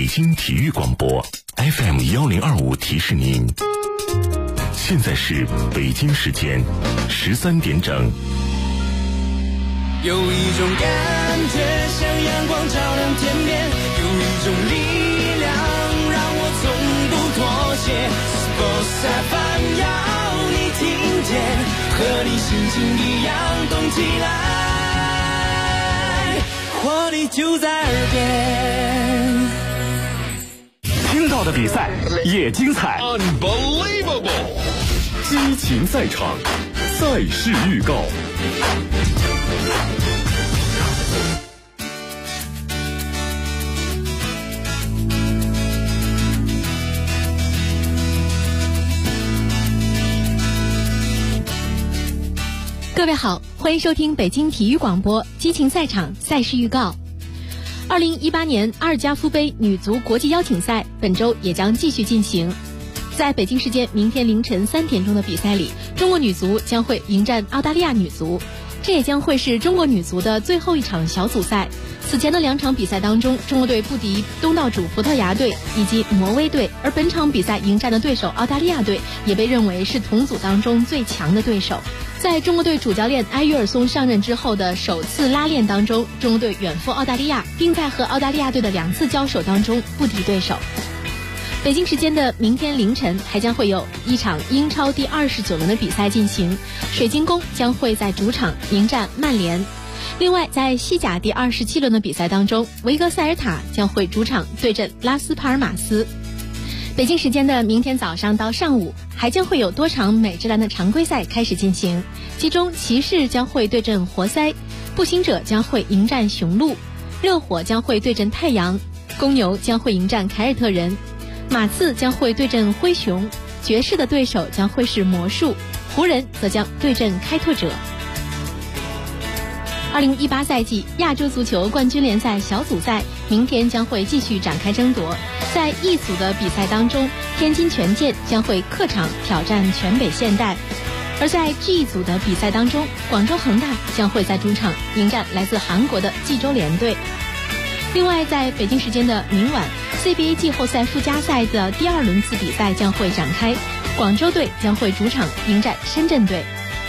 北京体育广播 FM1025提示您，现在是北京时间13点整。 有一种感觉像阳光照亮天边，有一种力量让我从不妥协。Sports FM 要你听见，和你心情一样动起来，活力就在耳边。 听到的比赛也精彩 Unbelievable 激情赛场，赛事预告。 各位好，欢迎收听北京体育广播激情赛场赛事预告。2018年阿尔加夫杯女足国际邀请赛本周也将继续进行。在北京时间明天凌晨3点钟的比赛里，中国女足将会迎战澳大利亚女足，这也将会是中国女足的最后一场小组赛。此前的2场比赛当中，中国队不敌东道主葡萄牙队以及挪威队，而本场比赛迎战的对手澳大利亚队也被认为是同组当中最强的对手。在中国队主教练埃约尔松上任之后的首次拉练当中，中国队远赴澳大利亚，并在和澳大利亚队的2次交手当中不敌对手。北京时间的明天凌晨还将会有一场英超第29轮的比赛进行，水晶宫将会在主场迎战曼联。另外，在西甲第27轮的比赛当中，维格塞尔塔将会主场对阵拉斯帕尔马斯。北京时间的明天早上到上午，还将会有多场美职篮的常规赛开始进行，其中骑士将会对阵活塞，步行者将会迎战雄鹿，热火将会对阵太阳，公牛将会迎战凯尔特人，马刺将会对阵灰熊，爵士的对手将会是魔术，湖人则将对阵开拓者。2018赛季亚洲足球冠军联赛小组赛明天将会继续展开争夺。在一组的比赛当中，天津权健将会客场挑战全北现代，而在 G 组的比赛当中，广州恒大将会在主场迎战来自韩国的济州联队。另外，在北京时间的明晚， CBA 季后赛附加赛的第2轮次比赛将会展开，广州队将会主场迎战深圳队。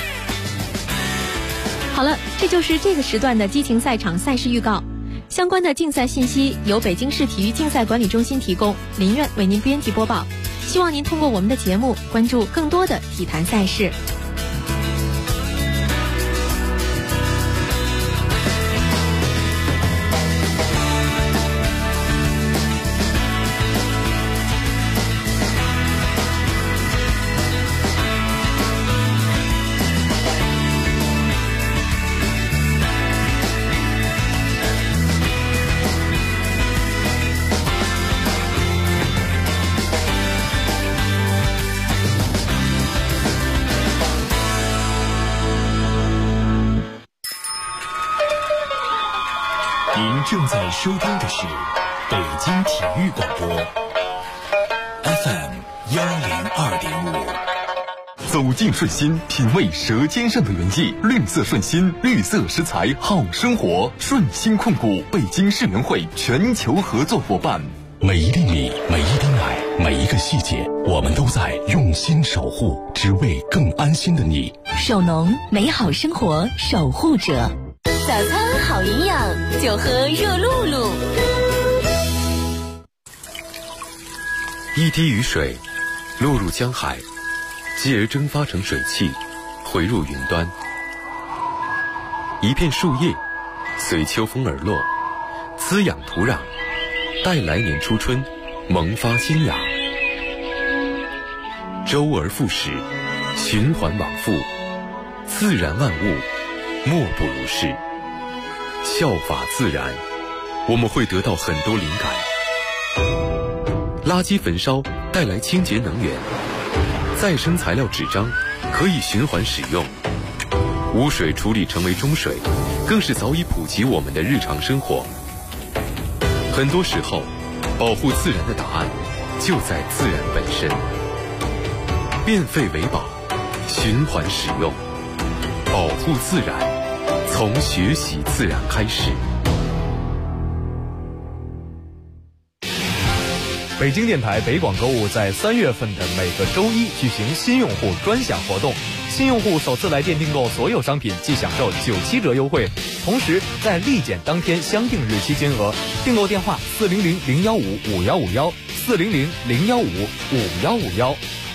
好了，这就是这个时段的激情赛场赛事预告。相关的竞赛信息由北京市体育竞赛管理中心提供，林苑为您编辑播报。希望您通过我们的节目关注更多的体坛赛事。 正在收听的是北京体育广播 FM102.5。 走进顺心，品味舌尖上的原意。绿色顺心，绿色食材好生活。顺心控股北京市联会全球合作伙伴。 每一粒米，每一滴奶，每一个细节，我们都在用心守护，只为更安心的你。 手农，美好生活守护者。早餐好营养，就喝热露露。 一滴雨水落入江海，继而蒸发成水汽，回入云端。一片树叶随秋风而落，滋养土壤，待来年初春萌发新芽。周而复始，循环往复，自然万物莫不如是。效法自然，我们会得到很多灵感。垃圾焚烧带来清洁能源，再生材料纸张可以循环使用，污水处理成为中水，更是早已普及我们的日常生活。很多时候，保护自然的答案就在自然本身。变废为宝，循环使用，保护自然，从学习自然开始。 北京电台北广购物在3月份的每个周一举行新用户专享活动，新用户首次来电订购所有商品即享受97折优惠，同时在立减当天相应日期金额。订购电话400-015-5151，400-015-5151。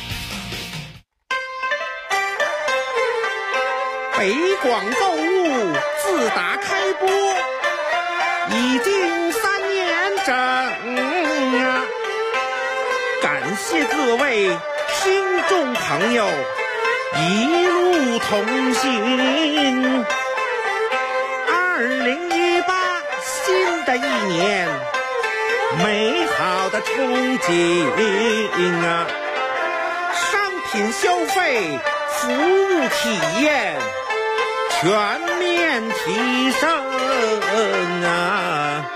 北广购物自打开播已经3年整啊，感谢各位听众朋友一路同行。2018新的一年，美好的憧憬啊，商品消费、服务体验全面提升啊！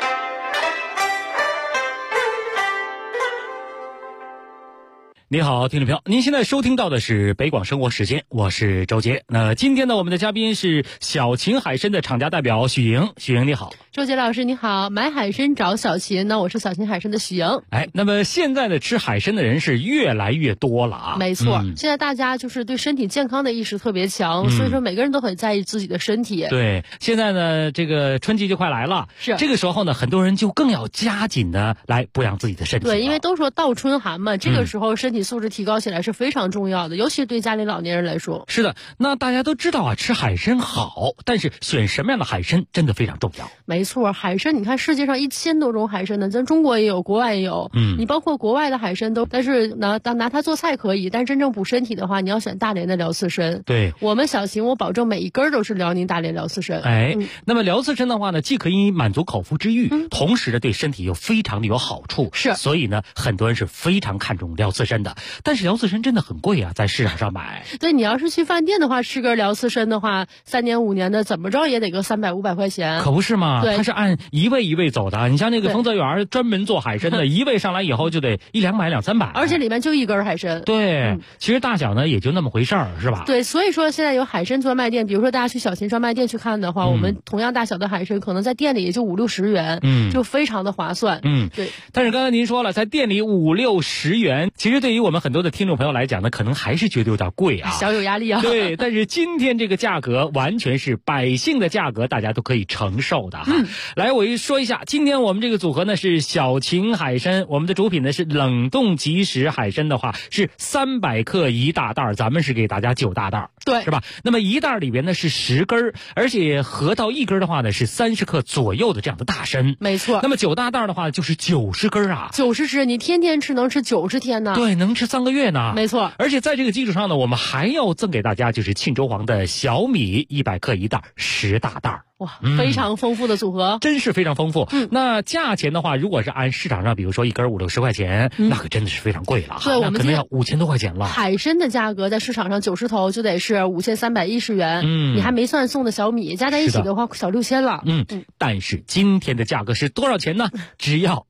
你好，听众朋友，您现在收听到的是北广生活时间，我是周杰。那今天呢，我们的嘉宾是小秦海参的厂家代表许莹。许莹你好。 周杰老师你好，买海参找小秦，那我是小秦海参的许莹。 那么现在呢，吃海参的人是越来越多了啊。 没错，现在大家就是对身体健康的意识特别强，所以说每个人都很在意自己的身体。 对，现在呢，这个春季就快来了， 是这个时候呢，很多人就更要加紧的来补养自己的身体。 对，因为都说倒春寒嘛，这个时候身体素质提高起来是非常重要的，尤其对家里老年人来说。 是的，那大家都知道啊，吃海参好，但是选什么样的海参真的非常重要。 没错，海参你看世界上1000多种海参呢，咱中国也有，国外也有。你包括国外的海参都，但是拿它做菜可以，但是真正补身体的话，你要选大连的辽刺参。 对， 我们小秦我保证每一根都是辽宁大连辽刺参。 那么辽刺参的话呢，既可以满足口腹之欲，同时呢对身体又非常的有好处。 是， 所以呢很多人是非常看重辽刺参的。但是辽刺参真的很贵啊，在市场上买。 对，你要是去饭店的话，吃根辽刺参的话，3年5年的怎么着也得个300-500块钱。 可不是嘛？ 对， 它是按一位一位走的。你像那个丰泽园专门做海参的，一位上来以后就得100-200-300， 而且里面就一根海参。 对，其实大小呢也就那么回事儿，是吧？ 对，所以说现在有海参专卖店，比如说大家去小秦专卖店去看的话，我们同样大小的海参可能在店里也就50-60元，就非常的划算。对。 但是刚才您说了，在店里50-60元，其实对于我们很多的听众朋友来讲呢，可能还是觉得有点贵啊， 小有压力啊。 对，但是今天这个价格完全是百姓的价格，大家都可以承受的哈。来，我说一下，今天我们这个组合呢是小秦海参，我们的主品呢是冷冻即食海参的话是300克1大袋，咱们是给大家9大袋， 对， 是吧？那么1袋里边呢是10根，而且合到1根的话呢是30克左右的这样的大参。 没错。 那么9大袋的话就是90根啊 ，90只，你天天吃能吃90天呢。 对，能吃3个月呢。 没错。 而且在这个基础上呢，我们还要赠给大家就是庆州黄的小米100克1袋10大袋。 哇，非常丰富的组合， 真是非常丰富。那价钱的话，如果是按市场上，比如说1根50-60块钱，那可真的是非常贵了。 对，我们可能要5000多块钱了。 海参的价格在市场上90头就得是5310元，你还没算送的小米，加在一起的话小6000了。 但是今天的价格是多少钱呢？只要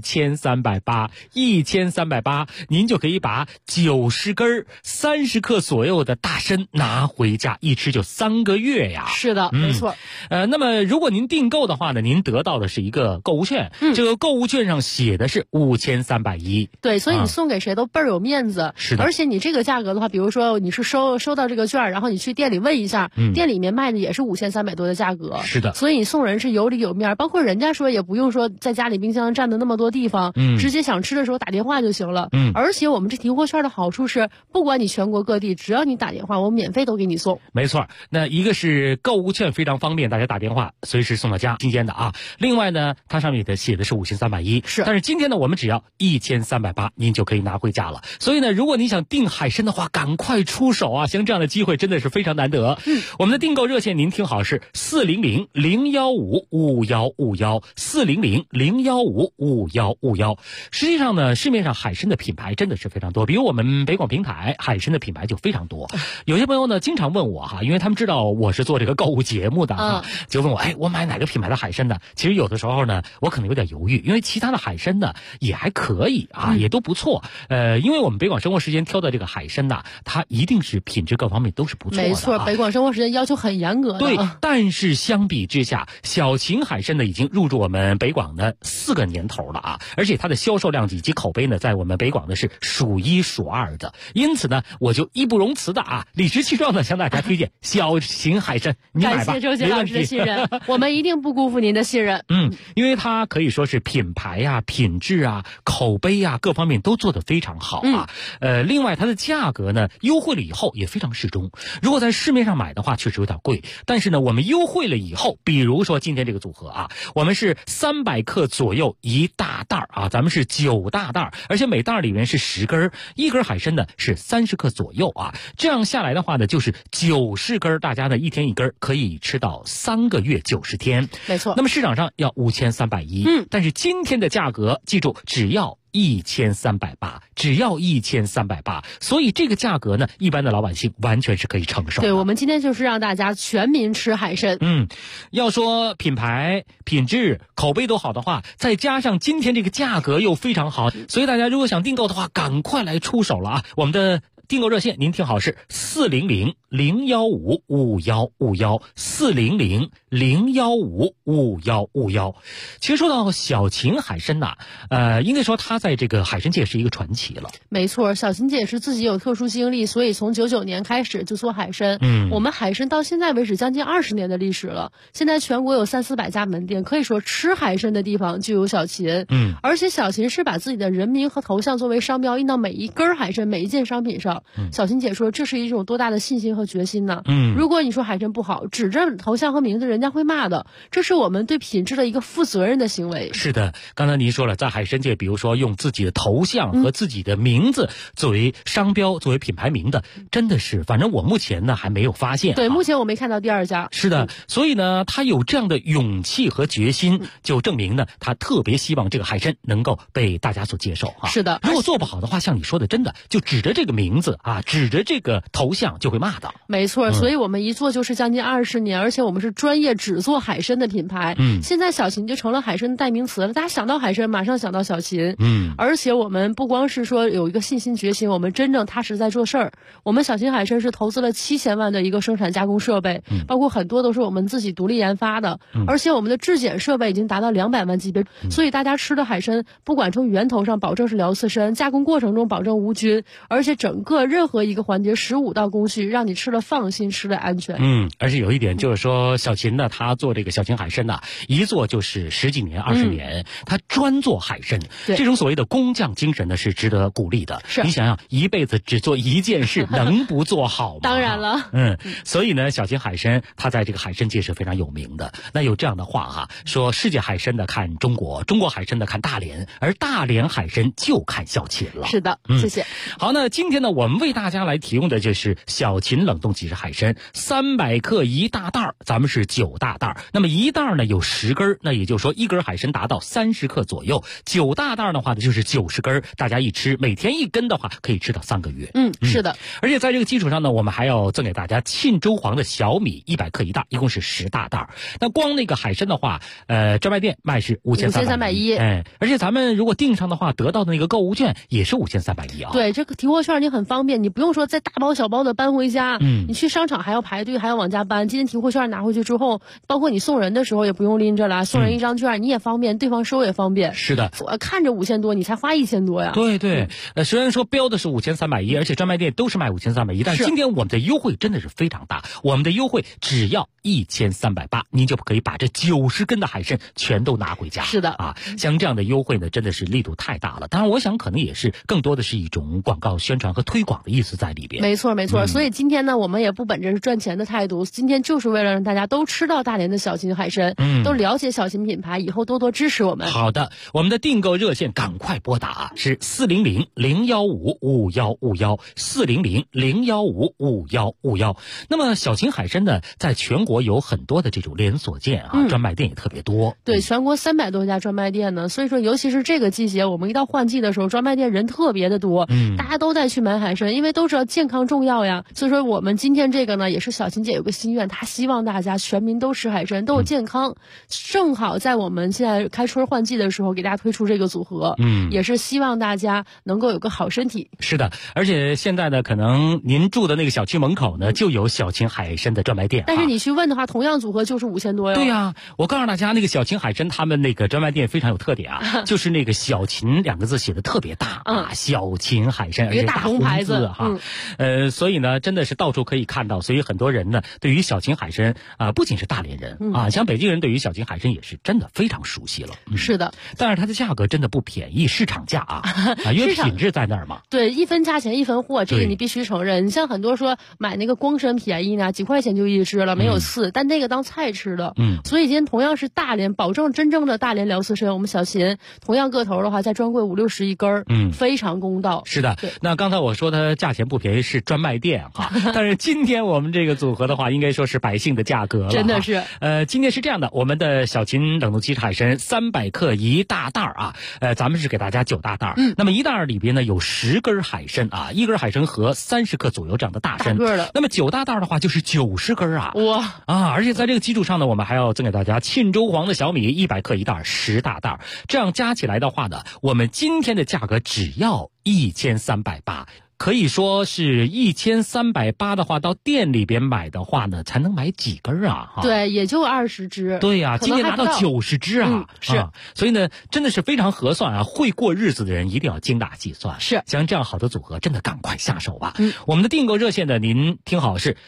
1380，1380，您就可以把90根30克左右的大参拿回家，一吃就3个月呀。 是的，没错。 那么如果您订购的话呢，您得到的是一个购物券，这个购物券上写的是5310。 对，所以你送给谁都倍儿有面子。 是的。 而且你这个价格的话，比如说你是收到这个券，然后你去店里问一下，店里面卖的也是5300多的价格。 是的。 所以你送人是有里有面，包括人家说也不用说在家里冰箱占的那么多地方，直接想吃的时候打电话就行了。而且我们这提货券的好处是，不管你全国各地，只要你打电话，我免费都给你送。 没错，那一个是购物券非常方便，大家打电话随时送到家，新鲜的啊。另外呢，它上面写的是5310， 是。 但是今天呢，我们只要1380，您就可以拿回家了。所以呢，如果你想订海参的话，赶快出手啊！像这样的机会真的是非常难得。我们的订购热线您听好是400-015-5151，400-015-5151。实际上呢，市面上海参的品牌真的是非常多，比如我们北广平台海参的品牌就非常多。有些朋友呢经常问我哈，因为他们知道我是做这个购物节目的就问我，我买哪个品牌的海参的？其实有的时候呢，我可能有点犹豫，因为其他的海参呢也还可以啊，也都不错。因为我们北广生活时间挑的这个海参呢，它一定是品质各方面都是不错的。 没错，北广生活时间要求很严格的。 对，但是相比之下，小秦海参呢已经入驻我们北广的4个年头了啊，而且它的销售量以及口碑呢，在我们北广呢是数一数二的。因此呢，我就义不容辞的啊，理直气壮的向大家推荐小秦海参，你买吧， 感谢周杰老师的信任，我们一定不辜负您的信任。 因为它可以说是品牌啊、品质啊、口碑啊各方面都做得非常好啊。另外它的价格呢优惠了以后也非常适中。如果在市面上买的话，确实有点贵，但是呢，我们优惠了以后，比如说今天这个组合啊，我们是300克左右一大袋啊，咱们是9大袋，而且每袋里面是10根，一根海参呢是30克左右啊。这样下来的话呢，就是90根，大家呢一天一根，可以吃到3个月90天。 没错。 那么市场上要5310，但是今天的价格，记住只要1380，只要1380，所以这个价格呢，一般的老百姓完全是可以承受的。 对，我们今天就是让大家全民吃海参。 要说品牌、品质、口碑都好的话，再加上今天这个价格又非常好，所以大家如果想订购的话，赶快来出手了啊！我们的订购热线您听好，是400-015-5151，400-015-5151。其实说到小秦海参呐，应该说他在这个海参界是一个传奇了。 没错，小秦姐是自己有特殊经历，所以从99年开始就做海参。我们海参到现在为止将近20年的历史了，现在全国有300-400家门店，可以说吃海参的地方就有小秦。而且小秦是把自己的人名和头像作为商标印到每一根海参、每一件商品上。小秦姐说，这是一种多大的信心和决心呢？如果你说海参不好，指着头像和名字，人家会骂的。这是我们对品质的一个负责任的行为。 是的，刚才您说了，在海参界，比如说用自己的头像和自己的名字作为商标、作为品牌名的，真的是，反正我目前呢还没有发现。 对，目前我没看到第二家。 是的，所以呢，他有这样的勇气和决心，就证明呢，他特别希望这个海参能够被大家所接受啊。 是的， 如果做不好的话，像你说的，真的就指着这个名字啊，指着这个头像就会骂的。 没错，所以我们一做就是将近20年，而且我们是专业只做海参的品牌。现在小秦就成了海参的代名词了，大家想到海参马上想到小秦。而且我们不光是说有一个信心决心，我们真正踏实在做事儿。我们小秦海参是投资了7000万的一个生产加工设备，包括很多都是我们自己独立研发的，而且我们的质检设备已经达到200万级别，所以大家吃的海参不管从源头上保证是辽刺参，加工过程中保证无菌，而且整个任何一个环节15道工序，让你吃了放心，吃了安全。 而且有一点就是说，小秦呢，他做这个小秦海参呢，一做就是10几年、20年，他专做海参，这种所谓的工匠精神呢，是值得鼓励的。你想想，一辈子只做一件事，能不做好吗？ 当然了。 所以呢，小秦海参他在这个海参界是非常有名的。那有这样的话哈，说世界海参的看中国，中国海参的看大连，而大连海参就看小秦了。 是的，谢谢。 好，那今天呢，我们为大家来提供的就是小秦冷冻即食海参，300克一大袋，咱们是9大袋。那么一袋呢有10根，那也就是说一根海参达到30克左右，9大袋的话呢就是90根，大家一吃，每天1根的话可以吃到3个月。 是的。 而且在这个基础上呢，我们还要赠给大家沁州黄的小米100克一袋，一共是10大袋。那光那个海参的话，专卖店卖是5310，而且咱们如果订上的话，得到的那个购物券也是5310啊。 对，这个提货券你很方便，你不用说再大包小包的搬回家，你去商场还要排队，还要往家搬。今天提货券拿回去之后，包括你送人的时候也不用拎着了，送人一张券你也方便，对方收也方便。 是的， 我看着5000多，你才花1000多呀。 对，虽然说标的是5310，而且专卖店都是卖5310，但今天我们的优惠真的是非常大，我们的优惠只要1380，您就可以把这90根的海参全都拿回家。 是的啊，像这样的优惠呢，真的是力度太大了。当然，我想可能也是更多的是一种广告宣传和推广的意思在里边。 没错，所以今天呢，我们也不本着是赚钱的态度，今天就是为了让大家都吃到大连的小秦海参，都了解小秦品牌，以后多多支持我们。 好的，我们的订购热线赶快拨打，是400-015-5151，400-015-5151。那么小秦海参呢，在全国有很多的这种连锁店啊，专卖店也特别多。 对，全国300多家专卖店呢，所以说尤其是这个季节，我们一到换季的时候，专卖店人特别的多，大家都在去买海海参，因为都知道健康重要呀。所以说我们今天这个呢，也是小琴姐有个心愿，她希望大家全民都吃海参，都有健康。正好在我们现在开春换季的时候，给大家推出这个组合，也是希望大家能够有个好身体。 是的，而且现在呢，可能您住的那个小区门口呢，就有小琴海参的专卖店。 但是你去问的话，同样组合就是5000多哟。 对呀，我告诉大家，那个小琴海参他们那个专卖店非常有特点啊，就是那个小琴2个字写的特别大啊，小琴海参，而且大红牌子哈。所以呢，真的是到处可以看到，所以很多人呢，对于小琴海参不仅是大连人啊，像北京人对于小琴海参也是真的非常熟悉了。 是的， 但是它的价格真的不便宜，市场价啊，因为品质在那儿嘛。 对，一分价钱一分货，这个你必须承认。你像很多说买那个光参便宜呢，几块钱就一只了，没有刺，但那个当菜吃的。所以今天同样是大连，保证真正的大连辽刺参，我们小琴同样个头的话，在专柜50-60一根，非常公道。 是的，那刚才我说它价钱不便宜是专卖店哈，但是今天我们这个组合的话，应该说是百姓的价格了。 真的是。 今天是这样的，我们的小琴冷冻鸡海参300克一大袋啊，咱们是给大家9大袋。那么一袋里边呢有10根海参啊，一根海参和30克左右这样的大参。那么9大袋的话就是90根啊。哇啊！而且在这个基础上呢，我们还要赠给大家沁州黄的小米100克一袋，10大袋，这样加起来的话呢，我们今天的价格只要1380。可以说是1380的话，到店里边买的话呢，才能买几根啊？ 对，也就20只。 对呀，今天拿到90只啊！ 是， 所以呢，真的是非常合算啊！会过日子的人一定要精打细算。 是， 像这样好的组合，真的赶快下手吧。我们的订购热线呢，您听好是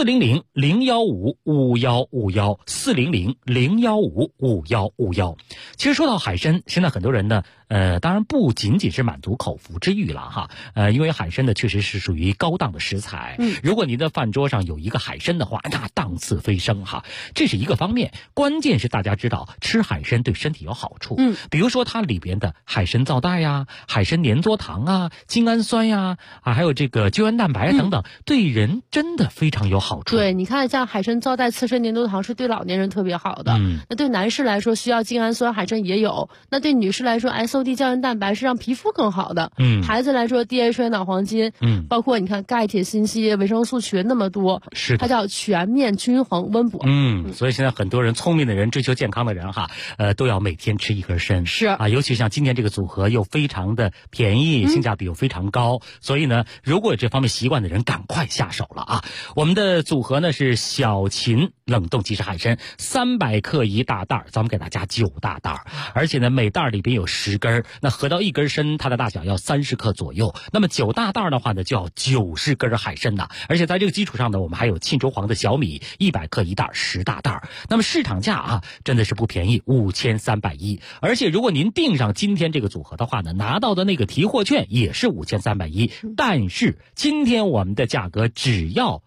400-015-5151，400-015-5151。其实说到海参，现在很多人呢，当然不仅仅是满足口腹之欲了哈，因为海参呢确实是属于高档的食材。如果您的饭桌上有一个海参的话，那档次飞升哈，这是一个方面。关键是大家知道吃海参对身体有好处，比如说它里边的海参皂带呀、海参粘唑糖啊、精氨酸呀还有这个胶原蛋白等等，对人真的非常有好处。 对，你看像海参皂带、刺参粘唑糖是对老年人特别好的。那对男士来说需要精氨酸，海参也有。那对女士来说 SOD 胶原蛋白是让皮肤更好的。孩子来说 DHA 脑黄金，包括你看钙、铁、锌、硒、维生素群那么多， 是它叫全面均衡温补。 所以现在很多人聪明的人、追求健康的人哈，都要每天吃1根参。 是啊，尤其像今天这个组合又非常的便宜，性价比又非常高，所以呢，如果有这方面习惯的人，赶快下手了啊！我们的组合呢是小琴冷冻即食海参300克一大袋，咱们给大家9大袋，而且呢每袋里边有10根，那合到1根参，它的大小要30克左右。那么9大袋的话呢，就要90根海参呐，而且在这个基础上呢，我们还有沁州黄的小米100克一袋，10大袋。那么市场价啊，真的是不便宜，5310。而且如果您订上今天这个组合的话呢，拿到的那个提货券也是5310，但是今天我们的价格只要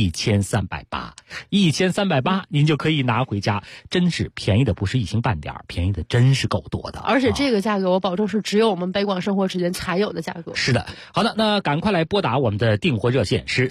1380，1380您就可以拿回家，真是便宜的不是一星半点，便宜的真是够多的。 而且这个价格我保证是只有我们北广生活时间才有的价格。 是的，好的，那赶快来拨打我们的订货热线是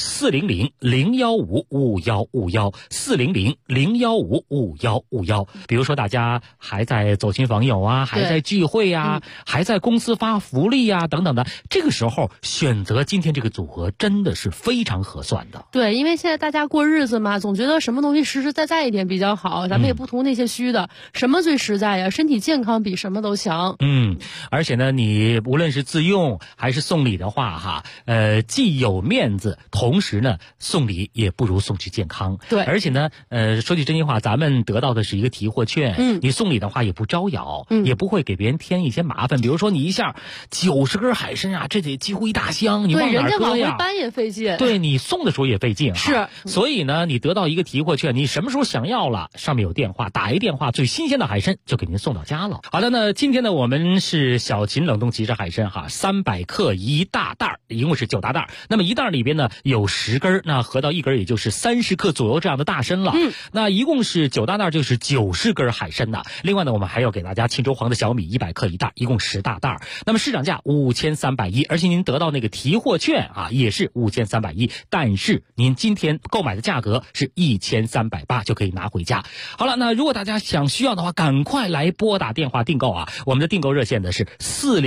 400-015-5151，400-015-5151。比如说大家还在走亲访友啊，还在聚会啊，还在公司发福利啊等等的，这个时候选择今天这个组合真的是非常合算的。 对，因为现在大家过日子嘛，总觉得什么东西实实在在一点比较好，咱们也不图那些虚的，什么最实在呀？身体健康比什么都强。 而且呢，你无论是自用还是送礼的话哈，既有面子，同时呢送礼也不如送去健康。 对， 而且呢，说句真心话，咱们得到的是一个提货券，你送礼的话也不招摇，也不会给别人添一些麻烦。比如说你一下90根海参啊，这得几乎一大箱，你往哪儿搁呀？ 对，人家往回搬也费劲。 对，你送的时候也费劲。 是， 所以呢，你得到一个提货券，你什么时候想要了，上面有电话，打一电话，最新鲜的海参就给您送到家了。好的，那今天呢，我们是小琴冷冻即食海参哈，300克一大袋，一共是9大袋。那么一袋里边呢有10根，那合到1根也就是30克左右这样的大参了。那一共是9大袋，就是90根海参呐。另外呢，我们还要给大家沁州黄的小米100克一袋，一共10大袋。那么市场价5310，而且您得到那个提货券啊，也是5310，但是您您今天购买的价格是1380就可以拿回家。好了，那如果大家需要的话，赶快来拨打电话订购啊！我们的订购热线呢是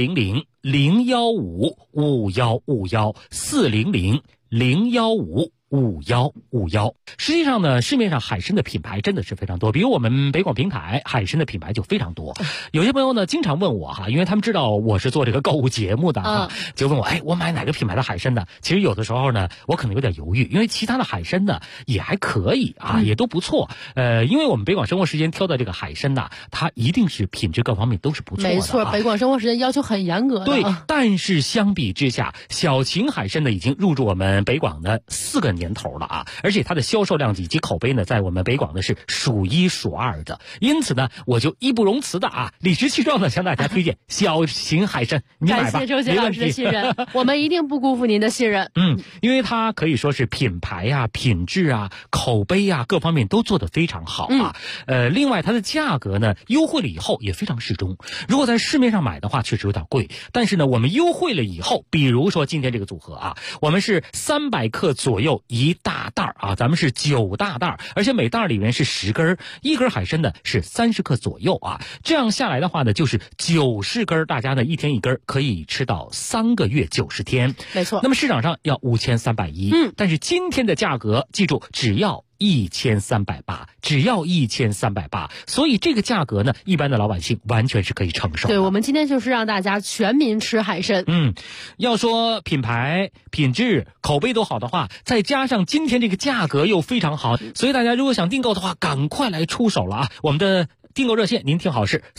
400-015-5151，400-015-5151。实际上呢，市面上海参的品牌真的是非常多，比如我们北广平台海参的品牌就非常多。有些朋友呢经常问我哈，因为他们知道我是做这个购物节目的哈，就问我，我买哪个品牌的海参呢？其实有的时候呢，我可能有点犹豫，因为其他的海参呢也还可以啊，也都不错。因为我们北广生活时间挑的这个海参呢，它一定是品质各方面都是不错的。 没错，北广生活时间要求很严格的。 对，但是相比之下，小秦海参呢已经入驻我们北广的4个年头了啊，而且它的销售量以及口碑呢，在我们北广呢是数一数二的。因此呢，我就义不容辞的理直气壮的向大家推荐小秦海参，你买吧， 感谢周杰老师的信任，我们一定不辜负您的信任。 因为它可以说是品牌啊、品质啊、口碑啊各方面都做得非常好啊。另外它的价格呢优惠了以后也非常适中。如果在市面上买的话，确实有点贵，但是呢，我们优惠了以后，比如说今天这个组合啊，我们是300克左右一大袋啊，咱们是9大袋，而且每袋里面是10根，一根海参呢是30克左右啊。这样下来的话呢，就是90根，大家呢一天一根，可以吃到3个月90天。 没错。 那么市场上要5310，但是今天的价格，记住只要1380，只要1380，所以这个价格呢，一般的老百姓完全是可以承受的。 对，我们今天就是让大家全民吃海参。 要说品牌、品质、口碑都好的话，再加上今天这个价格又非常好，所以大家如果想订购的话，赶快来出手了啊！我们的订购热线您听好是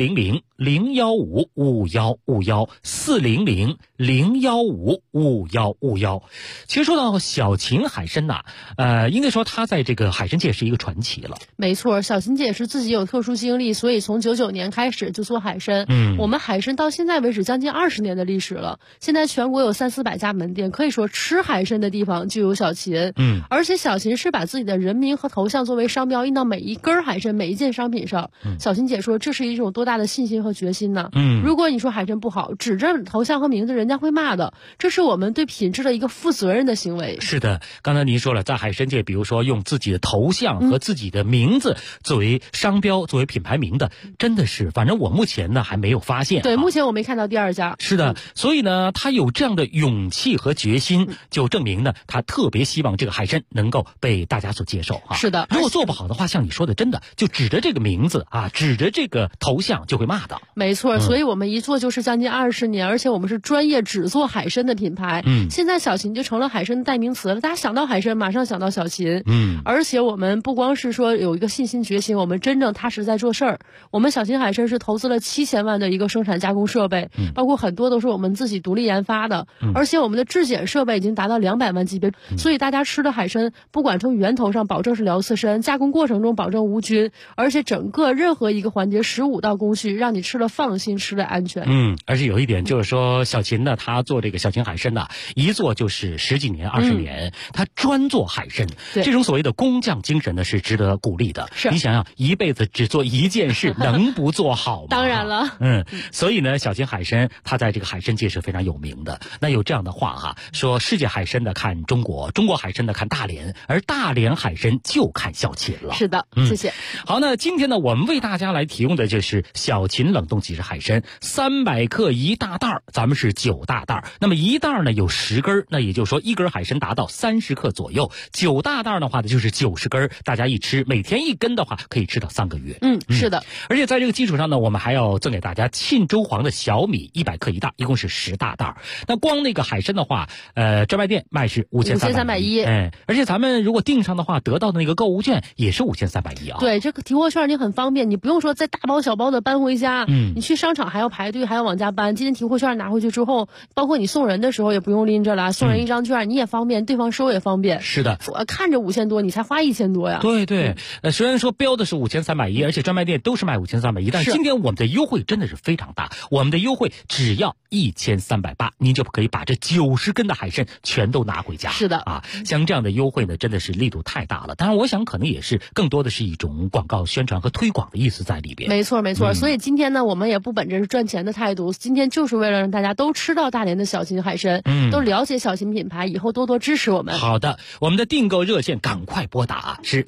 400-015-5151，400-015-5151。其实说到小秦海参呐，应该说他在这个海参界是一个传奇了。 没错，小秦姐是自己有特殊经历，所以从99年开始就做海参。我们海参到现在为止将近20年的历史了，现在全国有300-400家门店，可以说吃海参的地方就有小秦。而且小秦是把自己的人名和头像作为商标印到每一根海参、每一件商品上。小秦姐说这是一种多大的信心和决心呢？如果你说海参不好，指着头像和名字，人家会骂的。这是我们对品质的一个负责任的行为。 是的，刚才您说了，在海参界，比如说用自己的头像和自己的名字作为商标、作为品牌名的，真的是，反正我目前呢还没有发现。 对，目前我没看到第二家。 是的，所以呢，他有这样的勇气和决心，就证明呢，他特别希望这个海参能够被大家所接受啊。 是的， 如果做不好的话，像你说的，真的就指着这个名字啊，指着这个头像就会骂的。 没错，所以我们一做就是将近20年，而且我们是专业只做海参的品牌。现在小秦就成了海参的代名词了，大家想到海参马上想到小秦。而且我们不光是说有一个信心决心，我们真正踏实在做事儿。我们小秦海参是投资了7000万的一个生产加工设备，包括很多都是我们自己独立研发的，而且我们的质检设备已经达到200万级别，所以大家吃的海参不管从源头上保证是辽刺参，加工过程中保证无菌，而且整个任何一个环节15道工序，让你吃了放心，吃了安全。 而且有一点就是说，小秦呢，他做这个小秦海参呢，一做就是10几年、20年，他专做海参，这种所谓的工匠精神呢，是值得鼓励的。你想想，一辈子只做一件事，能不做好吗？ 当然了。 所以呢，小秦海参他在这个海参界是非常有名的。那有这样的话哈，说世界海参的看中国，中国海参的看大连，而大连海参就看小秦了。 是的，谢谢。 好，那今天呢，我们为大家来提供的就是小秦冷冻即食海参，300克一大袋，咱们是9大袋。那么一袋呢有10根，那也就是说一根海参达到30克左右，9大袋的话呢就是90根，大家一吃，每天1根的话可以吃到3个月。 是的。 而且在这个基础上呢，我们还要赠给大家沁州黄的小米100克一袋，一共是10大袋。那光那个海参的话，专卖店卖是5310，而且咱们如果订上的话，得到的那个购物券也是5310啊。 对，这个提货券你很方便，你不用说再大包小包的搬回家，你去商场还要排队，还要往家搬。今天提货券拿回去之后，包括你送人的时候也不用拎着了，送人一张券你也方便，对方收也方便。 是的， 我看着5000多，你才花1000多呀。 对，虽然说标的是5310，而且专卖店都是卖5310，但今天我们的优惠真的是非常大，我们的优惠只要1380，您就可以把这90根的海参全都拿回家。 是的啊，像这样的优惠呢，真的是力度太大了。当然，我想可能也是更多的是一种广告宣传和推推广的意思在里边。 没错没错，所以今天呢，我们也不本着是赚钱的态度，今天就是为了让大家都吃到大连的小秦海参，都了解小秦品牌，以后多多支持我们。 好的，我们的订购热线赶快拨打是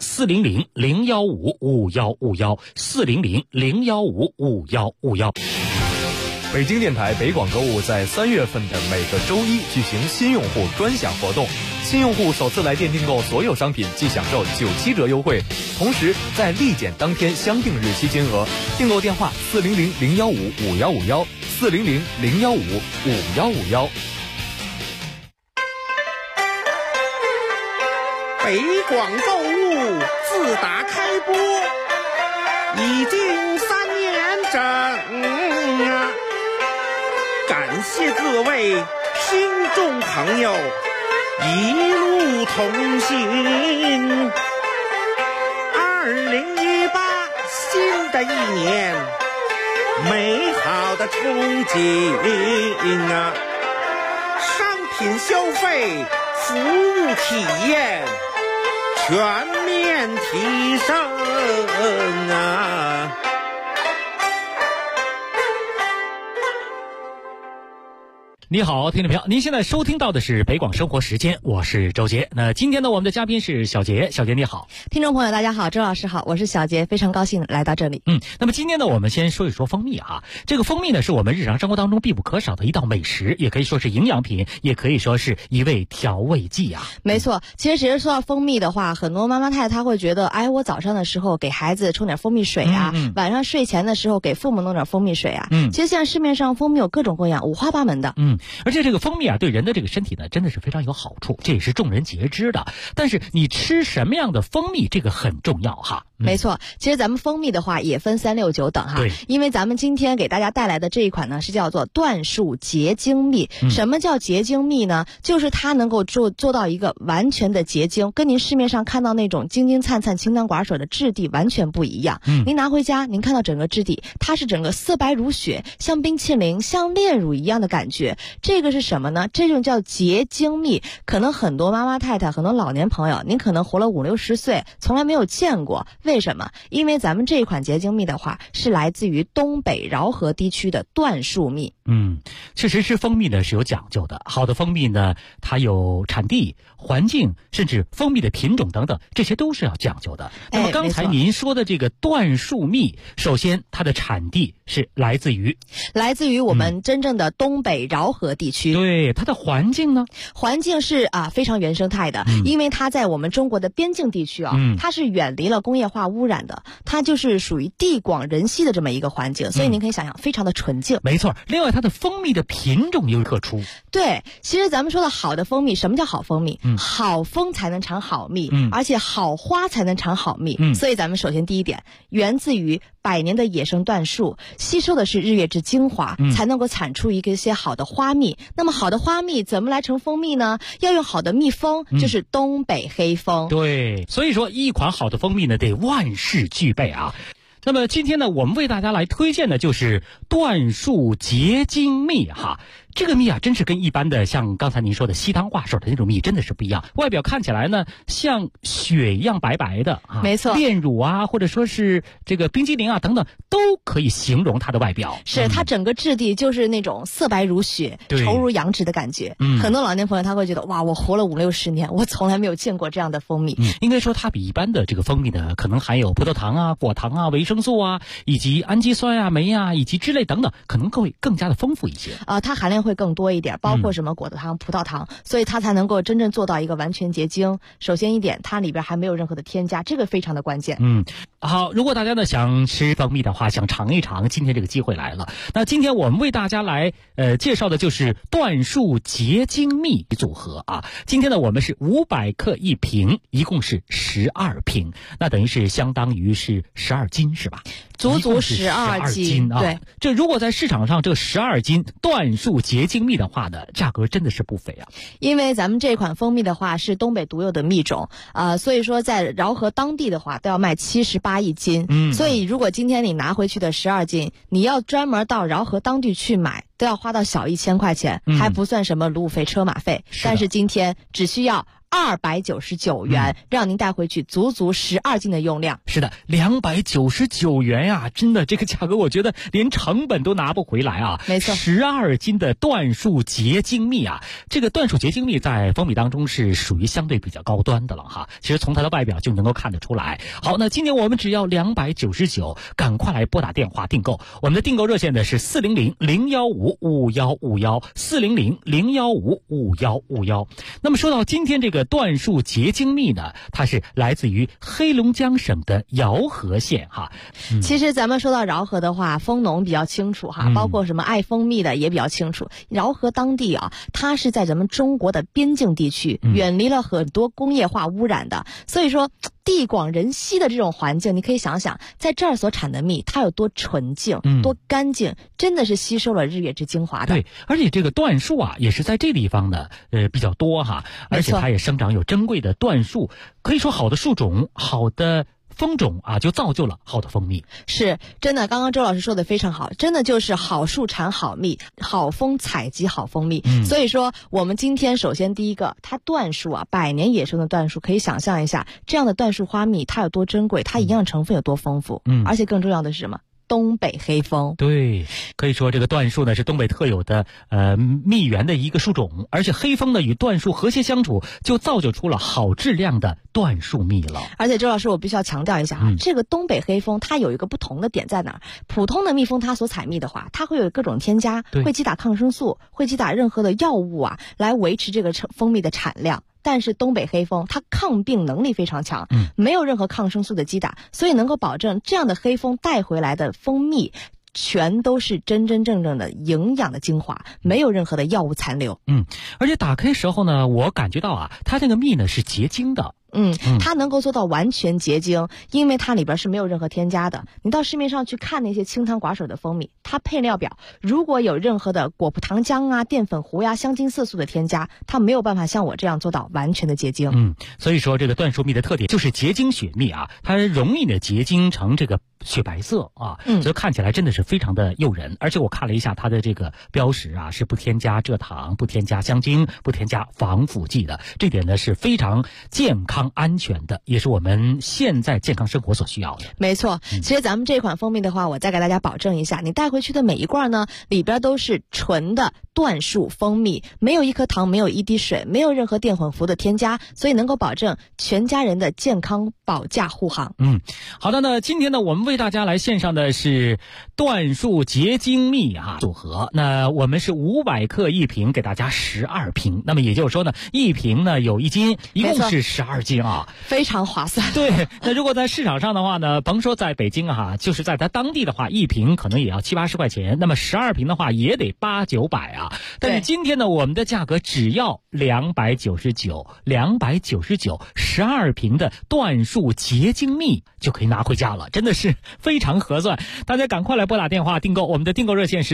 400-015-5151，400-015-5151。 北京电台北广购物在3月份的每个周一举行新用户专享活动，新用户首次来电订购所有商品即享受97折优惠，同时在立减当天相应日期金额。订购电话400-015-5151，400-015-5151。 北广购物自打开播已经3年整啊！感谢各位听众朋友一路同行。2018新的一年，美好的憧憬啊！商品消费，服务体验全面提升啊！ 你好，听众朋友，您现在收听到的是北广生活时间，我是周杰。那今天呢，我们的嘉宾是小杰，小杰你好。 听众朋友大家好，周老师好，我是小杰，非常高兴来到这里。 那么今天呢，我们先说一说蜂蜜啊。这个蜂蜜呢，是我们日常生活当中必不可少的一道美食，也可以说是营养品，也可以说是一味调味剂啊。 没错，其实说到蜂蜜的话，很多妈妈太太她会觉得，哎，我早上的时候给孩子冲点蜂蜜水啊，晚上睡前的时候给父母弄点蜂蜜水啊。其实现在市面上蜂蜜有各种各样，五花八门的。 而且这个蜂蜜啊，对人的这个身体呢，真的是非常有好处，这也是众人皆知的。但是你吃什么样的蜂蜜，这个很重要哈。 没错，其实咱们蜂蜜的话也分3、6、9等哈。 对， 因为咱们今天给大家带来的这一款呢，是叫做椴树结晶蜜。什么叫结晶蜜呢？就是它能够做到一个完全的结晶，跟您市面上看到那种晶晶灿灿清汤寡水的质地完全不一样。您拿回家，您看到整个质地，它是整个色白如雪，像冰淇淋、像炼乳一样的感觉。这个是什么呢？这种叫结晶蜜。可能很多妈妈太太，很多老年朋友，您可能活了50、60岁，从来没有见过。为什么？因为咱们这款结晶蜜的话，是来自于东北饶河地区的椴树蜜。 确实吃蜂蜜呢是有讲究的。好的蜂蜜呢，它有产地、环境，甚至蜂蜜的品种等等，这些都是要讲究的。那么刚才您说的这个椴树蜜，首先它的产地是来自于我们真正的东北饶河地区。对，它的环境呢？ 环境是非常原生态的，因为它在我们中国的边境地区它是远离了工业化污染的，它就是属于地广人稀的这么一个环境，所以您可以想象非常的纯净。 没错，另外它的蜂蜜的品种又特殊。 对，其实咱们说的好的蜂蜜，什么叫好蜂蜜？好蜂才能产好蜜，而且好花才能产好蜜。所以咱们首先第一点，源自于100年的野生椴树，吸收的是日月之精华，才能够产出一些好的花蜜。那么好的花蜜怎么来成蜂蜜呢？要用好的蜜蜂，就是东北黑蜂。 对，所以说一款好的蜂蜜呢，得万事俱备啊。那么今天呢，我们为大家来推荐的就是椴树结晶蜜哈。这个蜜啊，真是跟一般的像刚才您说的稀汤挂水的那种蜜真的是不一样。外表看起来呢，像雪一样白白的啊， 没错， 炼乳啊，或者说是这个冰激凌啊等等，都可以形容它的外表。 是它整个质地就是那种色白如雪、稠如羊脂的感觉。很多老年朋友他会觉得，哇，我活了50、60年，我从来没有见过这样的蜂蜜。 应该说它比一般的这个蜂蜜呢，可能含有葡萄糖啊、果糖啊、维生素啊，以及氨基酸啊、酶啊，以及脂类等等，可能会更加的丰富一些。 它含量会更多一点，包括什么果糖、葡萄糖，所以它才能够真正做到一个完全结晶。首先一点，它里边还没有任何的添加，这个非常的关键。 好，如果大家呢想吃蜂蜜的话，想尝一尝，今天这个机会来了。那今天我们为大家来介绍的就是椴树结晶蜜组合啊。今天呢我们是500克1瓶，一共是12瓶，那等于是相当于是12斤是吧？ 足足12斤啊！ 对， 这如果在市场上这12斤椴树结晶蜜的话呢，价格真的是不菲啊。 因为咱们这款蜂蜜的话是东北独有的蜜种所以说在饶河当地的话都要卖78一斤。所以如果今天你拿回去的12斤，你要专门到饶河当地去买，都要花到小1000块钱，还不算什么路费、车马费。但是今天只需要 299元，让您带回去足足12斤的用量。 是的，299元呀，真的这个价格我觉得连成本都拿不回来啊。 没错 ，12斤的椴树结晶蜜啊，这个椴树结晶蜜在蜂蜜当中是属于相对比较高端的了哈。其实从它的外表就能够看得出来。好，那今年我们只要299，赶快来拨打电话订购。我们的订购热线呢是400-015-5151，400-015-5151。那么说到今天这个椴树结晶蜜呢，它是来自于黑龙江省的饶河县哈。 其实咱们说到饶河的话，蜂农比较清楚哈，包括什么爱蜂蜜的也比较清楚。饶河当地啊，它是在咱们中国的边境地区，远离了很多工业化污染的，所以说地广人稀的这种环境，你可以想想，在这儿所产的蜜，它有多纯净、多干净，真的是吸收了日月之精华的。 对，而且这个椴树啊，也是在这地方呢，比较多哈，而且它也生长有珍贵的椴树，可以说好的树种、好的蜂种啊，就造就了好的蜂蜜。 是真的，刚刚周老师说的非常好，真的就是好树产好蜜，好蜂采集好蜂蜜。所以说我们今天首先第一个，它椴树啊，100年野生的椴树，可以想象一下这样的椴树花蜜它有多珍贵，它营养成分有多丰富。而且更重要的是什么？东北黑蜂。 对，可以说这个椴树呢是东北特有的蜜源的一个树种，而且黑蜂呢与椴树和谐相处，就造就出了好质量的椴树蜜了。 而且周老师，我必须要强调一下啊，这个东北黑蜂它有一个不同的点在哪儿？普通的蜜蜂它所采蜜的话，它会有各种添加，会击打抗生素，会击打任何的药物啊，来维持这个蜂蜜的产量。但是东北黑蜂它抗病能力非常强，没有任何抗生素的击打，所以能够保证这样的黑蜂带回来的蜂蜜全都是真真正正的营养的精华，没有任何的药物残留。 而且打开时候呢，我感觉到啊，它这个蜜呢是结晶的。 它能够做到完全结晶，因为它里边是没有任何添加的。你到市面上去看那些清汤寡水的蜂蜜，它配料表如果有任何的果葡糖浆啊、淀粉糊呀、香精色素的添加，它没有办法像我这样做到完全的结晶。 所以说这个椴树蜜的特点就是结晶雪蜜啊，它容易的结晶成这个雪白色啊，所以看起来真的是非常的诱人。而且我看了一下它的这个标识啊，是不添加蔗糖、不添加香精、不添加防腐剂的，这点呢是非常健康安全的，也是我们现在健康生活所需要的。 没错，其实咱们这款蜂蜜的话，我再给大家保证一下，你带回去的每一罐呢，里边都是纯的椴树蜂蜜，没有一颗糖，没有一滴水，没有任何淀粉糊的添加，所以能够保证全家人的健康保驾护航。 好的呢，今天呢我们为大家来献上的是椴树结晶蜜啊组合，那我们是500克一瓶，给大家12瓶，那么也就是说呢，一瓶呢有1斤，一共是12斤啊， 非常划算。 对，那如果在市场上的话呢，甭说在北京啊，就是在它当地的话，一瓶可能也要70-80块钱，那么12瓶的话也得800-900啊。但是今天呢，我们的价格只要299，12瓶的椴树结晶蜜就可以拿回家了，真的是非常合算。大家赶快来拨打电话订购，我们的订购热线是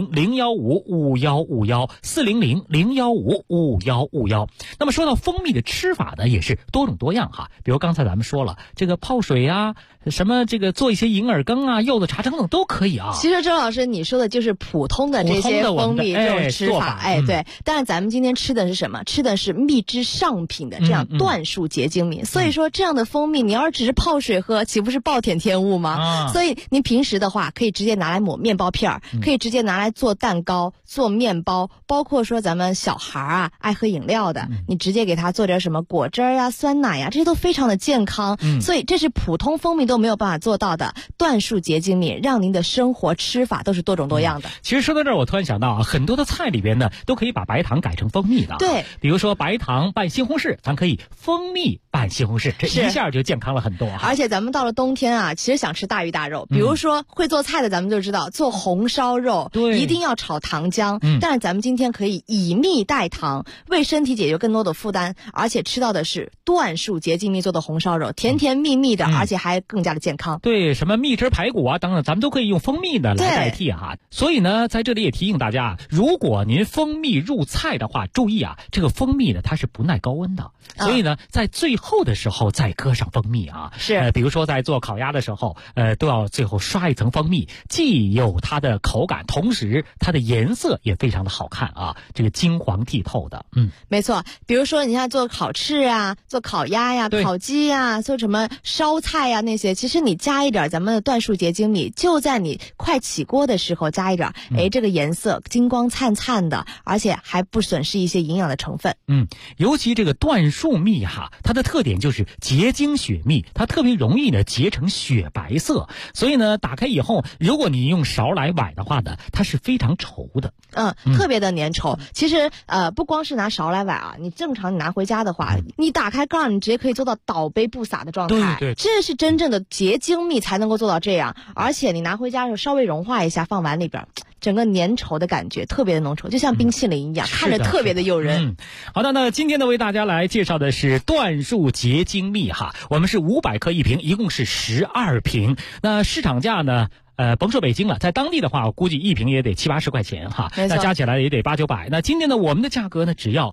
400-015-5151，400-015-5151。那么说到蜂蜜的吃法呢，也是多种多样哈，比如刚才咱们说了，这个泡水啊，什么这个做一些银耳羹啊、柚子茶等等都可以啊。 其实周老师你说的就是普通的这些蜂蜜这种吃法，对。但是咱们今天吃的是什么？吃的是蜜之上品的这样椴树结晶蜜。所以说这样的蜂蜜，你要是只是泡水喝，岂不是暴殄天物吗？所以您平时的话，可以直接拿来抹面包片，可以直接拿来做蛋糕、做面包，包括说咱们小孩啊爱喝饮料的，你直接给他做点什么果汁啊、酸奶呀，这些都非常的健康。所以这是普通蜂蜜都没有办法做到的椴树结晶蜜，让您的生活吃法都是多种多样的。 其实说到这儿，我突然想到啊，很多的菜里边呢都可以把白糖改成蜂蜜的。 对， 比如说白糖拌西红柿，咱可以蜂蜜拌西红柿，这一下就健康了很多。 而且咱们到了冬天啊，其实想吃大鱼大肉，比如说会做菜的咱们就知道，做红烧肉一定要炒糖浆，但是咱们今天可以以蜜代糖，为身体解决更多的负担，而且吃到的是椴树结晶蜜做的红烧肉，甜甜蜜蜜的，而且还更加的健康。 对，什么蜜汁排骨啊等等，咱们都可以用蜂蜜的来代替哈。所以呢，在这里也提醒大家，如果您蜂蜜入菜的话，注意啊，这个蜂蜜呢它是不耐高温的，所以呢在最后的时候再搁上蜂蜜啊。 是， 比如说在做烤鸭的时候， 都要最后刷一层蜂蜜，既有它的口感，同时它的颜色也非常的好看啊，这个金黄剔透的。 没错。比如说你像做烤翅啊，做烤鸭呀、烤鸡呀，做什么烧菜呀那些，其实你加一点咱们的椴树结晶蜜，就在你快起锅的时候加一点，这个颜色金光灿灿的，而且还不损失一些营养的成分。 尤其这个椴树蜜哈，它的特点就是结晶雪蜜，它特别容易呢结成雪白色，所以呢打开以后，如果你用勺来崴的话呢，它是非常稠的。 特别的粘稠。其实不光是拿勺来崴啊，你正常你拿回家的话，你打开盖儿，你直接可以做到倒杯不洒的状态。 对， 这是真正的结晶蜜才能够做到这样。而且你拿回家的时候稍微融化一下，放碗里边，整个粘稠的感觉特别的浓稠，就像冰淇淋一样，看着特别的诱人。 好的，那今天呢为大家来介绍的是椴树结晶蜜哈，我们是500克一瓶，一共是12瓶。那市场价呢？甭说北京了，在当地的话，我估计一瓶也得70、80块钱哈，那加起来也得800、900。那今天呢，我们的价格呢只要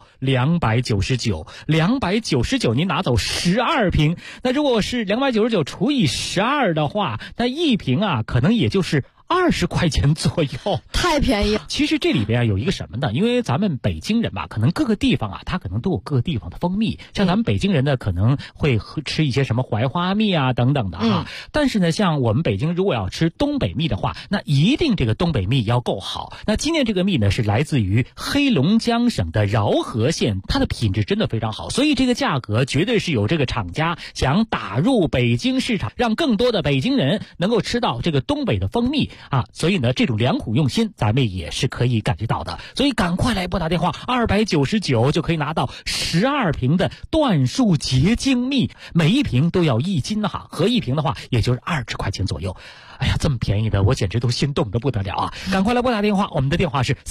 299，299您拿走12瓶。那如果是299除以12的话，那一瓶啊，可能也就是20块钱左右， 太便宜了。 其实这里边有一个什么呢？因为咱们北京人吧，可能各个地方啊，它可能都有各个地方的蜂蜜。像咱们北京人呢，可能会吃一些什么槐花蜜啊等等的啊。但是呢，像我们北京如果要吃东北蜜的话，那一定这个东北蜜要够好。那今天这个蜜呢，是来自于黑龙江省的饶河县，它的品质真的非常好，所以这个价格绝对是有这个厂家想打入北京市场，让更多的北京人能够吃到这个东北的蜂蜜。所以呢，这种良苦用心咱们也是可以感觉到的，所以赶快来拨打电话，299就可以拿到12瓶的椴树结晶蜜，每一瓶都要1斤哈，合一瓶的话也就是20块钱左右。哎呀，这么便宜的，我简直都心动得不得了啊！赶快来拨打电话，我们的电话是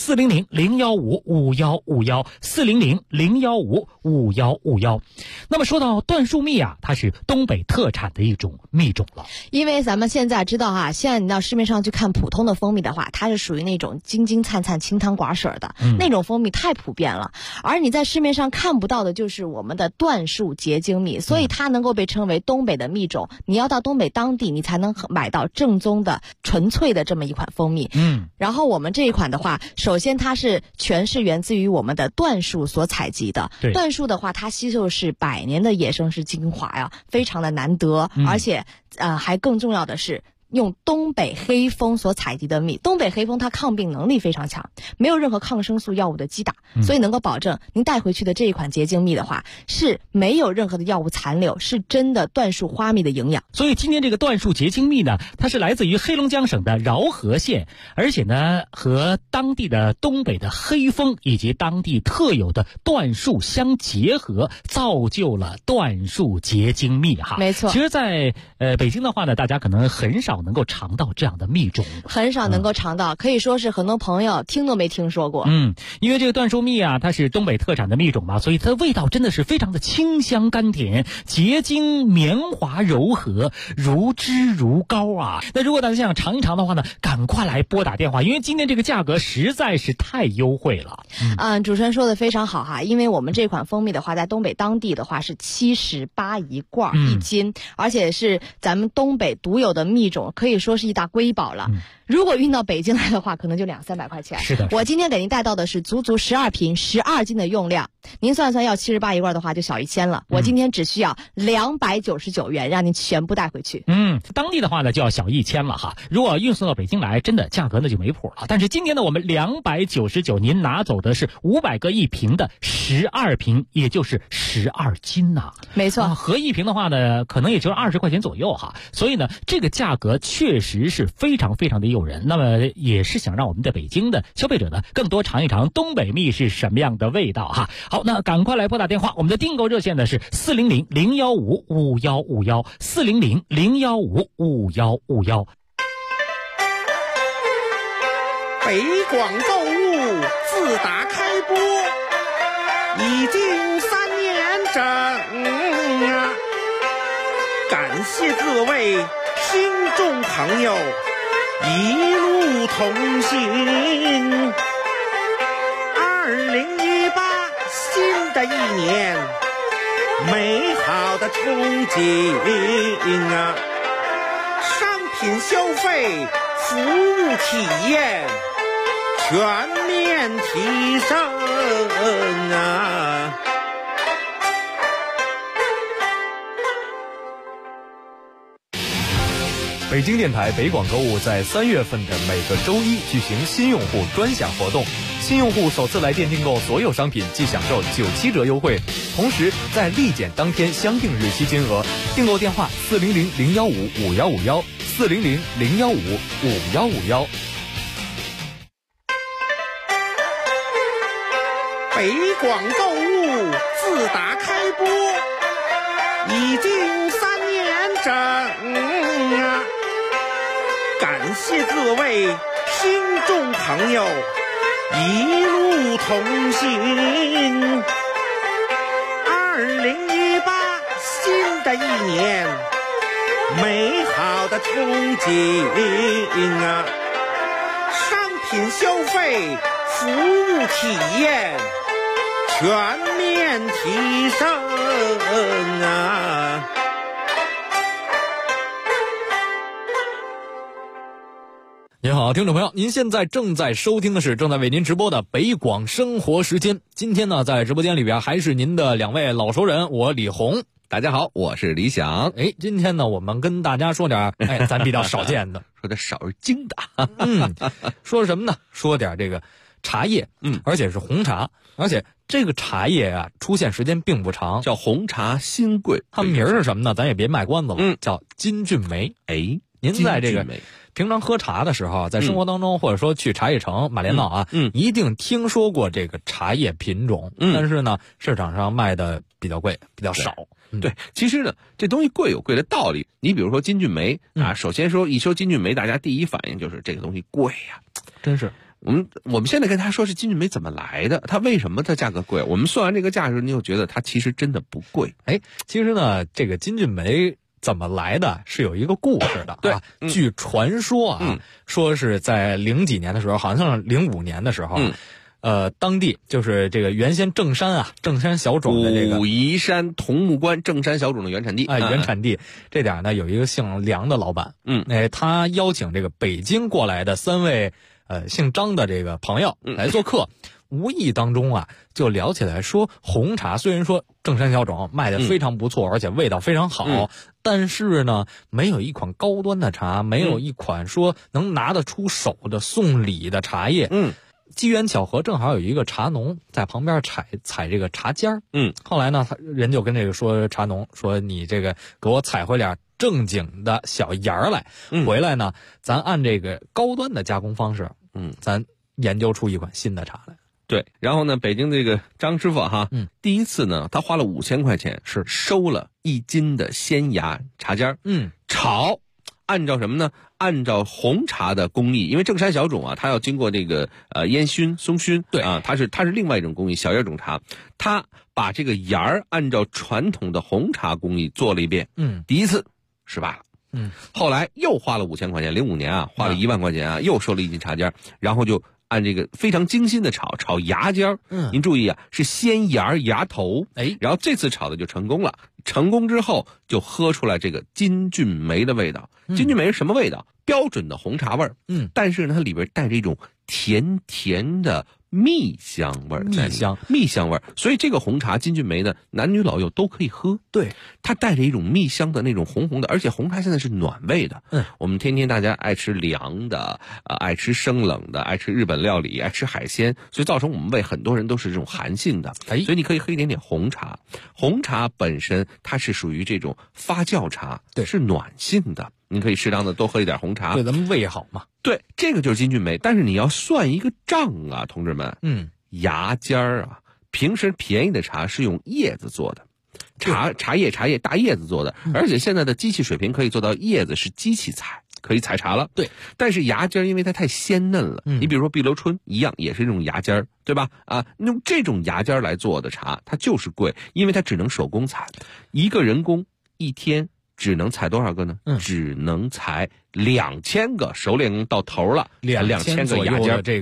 400-015-5151，400-015-5151。那么说到椴树蜜啊，它是东北特产的一种蜜种了。 因为咱们现在知道哈，现在你到市面上去看普通的蜂蜜的话，它是属于那种金金灿灿、清汤寡水的，那种蜂蜜太普遍了。而你在市面上看不到的就是我们的椴树结晶蜜，所以它能够被称为东北的蜜种。你要到东北当地，你才能买到正宗的纯粹的这么一款蜂蜜。然后我们这一款的话，首先它是全是源自于我们的椴树所采集的。椴树的话，它吸收是100年的野生是精华呀，非常的难得，而且还更重要的是用东北黑蜂所采集的蜜。东北黑蜂它抗病能力非常强，没有任何抗生素药物的击打，所以能够保证您带回去的这一款结晶蜜的话是没有任何的药物残留，是真的椴树花蜜的营养。 所以今天这个椴树结晶蜜呢，它是来自于黑龙江省的饶河县，而且呢和当地的东北的黑蜂以及当地特有的椴树相结合，造就了椴树结晶蜜哈。 没错。 其实在北京的话呢，大家可能很少能够尝到这样的蜜种， 很少能够尝到，可以说是很多朋友听都没听说过。 因为这个椴树蜜啊，它是东北特产的蜜种嘛，所以它的味道真的是非常的清香甘甜，结晶绵滑柔和，如脂如膏啊。那如果大家想尝一尝的话呢，赶快来拨打电话，因为今天这个价格实在是太优惠了。 主持人说的非常好哈，因为我们这款蜂蜜的话，在东北当地的话是78一罐1斤，而且是咱们东北独有的蜜种，可以说是一大瑰宝了。如果运到北京来的话，可能就200-300块钱。 是的， 我今天给您带到的是足足12瓶12斤的用量，您算算要78一罐的话就小1000了。我今天只需要299元，让您全部带回去。 当地的话呢就要小1000了哈。如果运送到北京来，真的价格呢就没谱了。但是今天呢，我们299，您拿走的是500个一瓶的12瓶，也就是12斤呐。 没错， 合一瓶的话呢，可能也就是20块钱左右哈。所以呢，这个价格确实是非常非常的诱人。那么也是想让我们的北京的消费者呢，更多尝一尝东北蜜是什么样的味道哈。好，那赶快来拨打电话，我们的订购热线呢是400-015-5151，400-015-5151。 北广购物自打开播已经3年整啊，感谢各位听众朋友一路同行。2018新的一年，美好的憧憬啊，上品消费，服务体验全面提升啊！ 北京电台北广购物在3月份的每个周一举行新用户专享活动，新用户首次来电订购所有商品即享受97折优惠，同时在立减当天相应日期金额，订购电话400-015-5151 400-015-5151。 北广购物自打开播已经3年整啊！感谢各位听众朋友一路同行。2018新的一年，美好的憧憬啊！商品消费，服务体验全面提升啊！ 您好，听众朋友，您现在正在收听的是正在为您直播的北广生活时间。今天呢，在直播间里边还是您的2位老熟人，我李红。 大家好，我是李想。 今天呢，我们跟大家说点咱比较少见的， 说点少而精的。 说什么呢？说点这个茶叶，而且是红茶，而且这个茶叶啊，出现时间并不长， 叫红茶新贵。 它名是什么呢？咱也别卖关子了，叫金骏眉。您在这个平常喝茶的时候，在生活当中，或者说去茶叶城、马连道啊，一定听说过这个茶叶品种，但是呢，市场上卖的比较贵，比较少。 对，其实呢，这东西贵有贵的道理。你比如说金骏眉啊，首先说一说金骏眉，大家第一反应就是这个东西贵呀， 真是。 我们现在跟他说是金骏眉怎么来的，它为什么它价格贵？我们算完这个价时，你又觉得它其实真的不贵。 其实呢，这个金骏眉怎么来的是有一个故事的。 对， 据传说啊，说是在00几年的时候，好像是05年的时候，当地就是这个原先正山小种的这个武夷山桐木关正山小种的原产地， 原产地这点呢，有一个姓梁的老板，他邀请这个北京过来的3位姓张的这个朋友来做客，无意当中啊就聊起来说，红茶虽然说正山小种卖的非常不错，而且味道非常好，但是呢，没有一款高端的茶，没有一款说能拿得出手的送礼的茶叶。机缘巧合，正好有一个茶农在旁边采这个茶尖儿。后来呢，人就跟这个说茶农说：“你这个给我采回点正经的小芽儿来，回来呢，咱按这个高端的加工方式，咱研究出一款新的茶来。” 对，然后呢，北京这个张师傅哈，第一次呢，他花了5000块钱是收了1斤的鲜芽茶尖儿，炒。按照什么呢？按照红茶的工艺，因为正山小种啊，它要经过这个烟熏、松熏，对啊，它是另外一种工艺，小叶种茶，它把这个芽儿按照传统的红茶工艺做了一遍，第一次失败了，后来又花了5000块钱，05年啊，花了1万块钱啊，又收了1斤茶尖，然后就按这个非常精心的炒芽尖儿，您注意啊，是鲜芽头，然后这次炒的就成功了。成功之后就喝出来这个金骏眉的味道。金骏眉是什么味道？标准的红茶味儿，但是呢，它里边带着一种甜甜的蜜香味儿，蜜香味儿。所以这个红茶金骏眉呢，男女老幼都可以喝。对，它带着一种蜜香的那种红的，而且红茶现在是暖胃的。我们天天大家爱吃凉的，爱吃生冷的，爱吃日本料理，爱吃海鲜，所以造成我们胃很多人都是这种寒性的。所以你可以喝一点点红茶。红茶本身它是属于这种发酵茶，对，是暖性的。你可以适当的多喝一点红茶， 对咱们胃好嘛。 对，这个就是金骏眉，但是你要算一个账啊，同志们，芽尖儿啊，平时便宜的茶是用叶子做的，茶叶大叶子做的，而且现在的机器水平可以做到叶子是机器采，可以采茶了。对，但是芽尖儿因为它太鲜嫩了，你比如说碧螺春一样，也是这种芽尖儿，对吧？用这种芽尖儿来做的茶，它就是贵，因为它只能手工采，一个人工一天只能采多少个呢？只能采2000个，熟练工到头了，2000个芽尖， 这个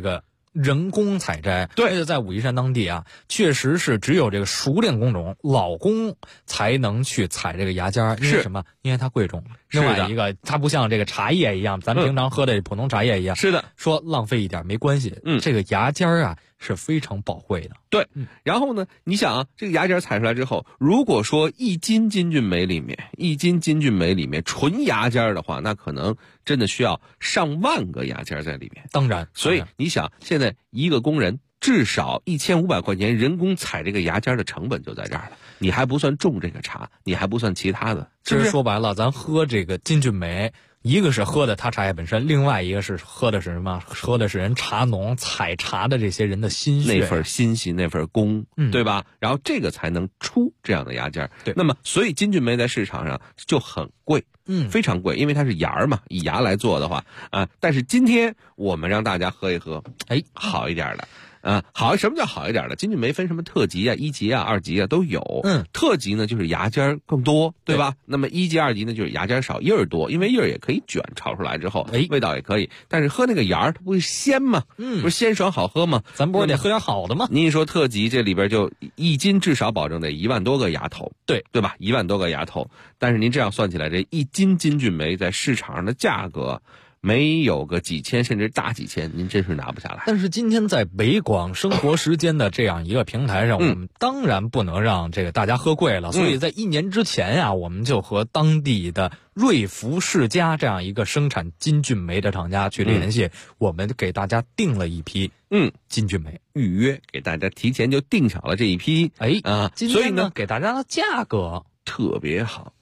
人工采摘。 对， 而且在武夷山当地啊，确实是只有这个熟练工种老工才能去采这个芽尖儿。因为什么？因为它贵重。另外一个，它不像这个茶叶一样，咱们平常喝的普通茶叶一样。 是的， 说浪费一点没关系。这个芽尖儿啊是非常宝贵的。 对，然后呢，你想啊，这个芽尖采出来之后，如果说1斤金骏眉里面纯芽尖的话，那可能真的需要上万个芽尖在里面。 当然， 所以你想，现在一个工人至少1500块钱人工采这个芽尖的成本就在这儿了，你还不算种这个茶，你还不算其他的。 其实说白了，咱喝这个金骏眉，一个是喝的它茶叶本身，另外一个是喝的是什么？喝的是人茶农采茶的这些人的心血， 那份心系，那份功，对吧？然后这个才能出这样的芽尖。对，那么所以金骏眉在市场上就很贵，非常贵，因为它是芽嘛，以芽来做的话啊。但是今天我们让大家喝一喝，好一点的。好，什么叫好一点的？金骏眉分什么特级啊、1级啊、2级啊都有。特级呢就是芽尖更多，对吧？那么1级、2级呢就是芽尖少，叶儿多，因为叶儿也可以卷，炒出来之后，味道也可以。但是喝那个芽儿，它不会鲜吗？不是鲜爽好喝吗？ 咱不是得喝点好的吗？ 您一说特级，这里边就1斤至少保证得1万多个芽头，对吧？1万多个芽头。但是您这样算起来，这1斤金骏眉在市场上的价格，没有个几千甚至大几千，您真是拿不下来。 但是今天在北广生活时间的这样一个平台上，我们当然不能让这个大家喝贵了，所以在1年之前呀，我们就和当地的瑞福世家这样一个生产金骏眉的厂家去联系，我们给大家订了一批金骏眉， 预约给大家提前就订好了这一批。 所以呢，给大家的价格特别好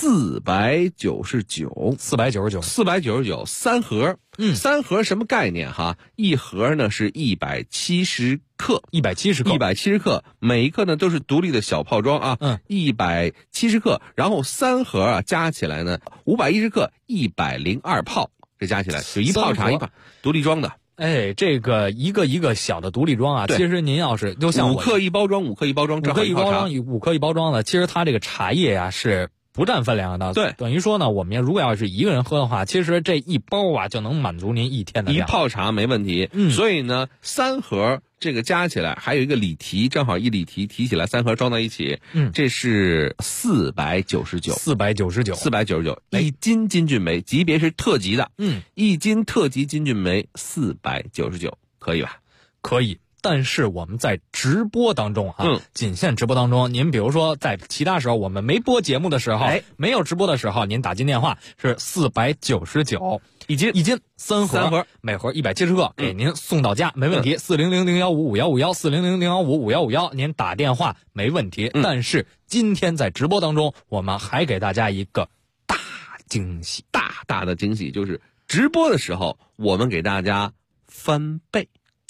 ，499，499三盒。三盒什么概念哈？一盒呢是170克，170克，每一克呢都是独立的小泡装啊，170克，然后三盒啊加起来呢510克，102泡，这加起来就一泡茶一泡独立装的。 这个一个小的独立装啊，其实您要是就像 5克一包装，5克一包装的，其实它这个茶叶啊是不占分量的。对，等于说呢，我们如果要是一个人喝的话，其实这一包啊就能满足您1天的量， 一泡茶没问题。所以呢，三盒这个加起来还有一个礼提，正好一礼提提起来3盒装到一起，这是499，499，一斤金骏眉，级别是特级的，1斤特级金骏眉499，可以吧？ 可以。但是我们在直播当中仅限直播当中，您比如说在其他时候我们没播节目的时候，没有直播的时候，您打进电话是499一斤三盒，每盒170克，给您送到家，没问题。400-015-5151，400-015-5151，您打电话没问题。但是今天在直播当中，我们还给大家一个大惊喜， 大的惊喜，就是直播的时候我们给大家翻倍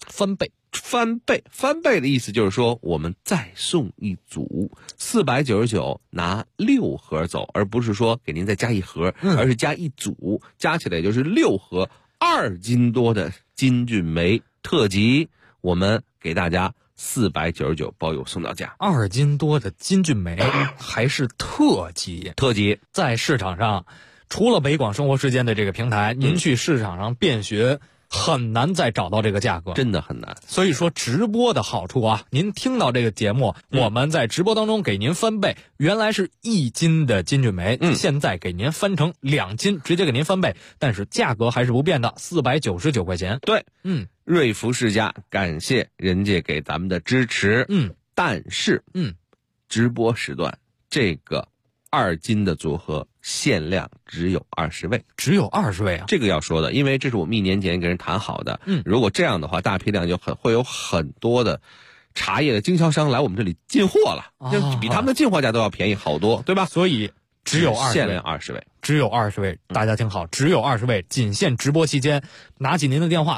的意思就是说，我们再送一组499，拿6盒走，而不是说给您再加1盒，而是加1组，加起来就是6盒，2斤多的金骏眉特级，我们给大家499包邮送到家。 2斤多的金骏眉还是特级，在市场上，除了北广生活时间的这个平台，您去市场上遍学，很难再找到这个价格， 真的很难。 所以说直播的好处啊，您听到这个节目，我们在直播当中给您翻倍，原来是1斤的金骏眉，现在给您翻成2斤，直接给您翻倍，但是价格还是不变的，499块钱。 对，瑞福世家感谢人家给咱们的支持，但是直播时段这个2斤的组合限量只有20位， 啊！ 这个要说的，因为这是我们1年前跟人谈好的。如果这样的话，大批量就会有很多的茶叶的经销商来我们这里进货了，就比他们的进货价都要便宜好多，对吧？ 所以只有限量20位， 只有20位，大家听好，只有20位，仅限直播期间，拿起您的电话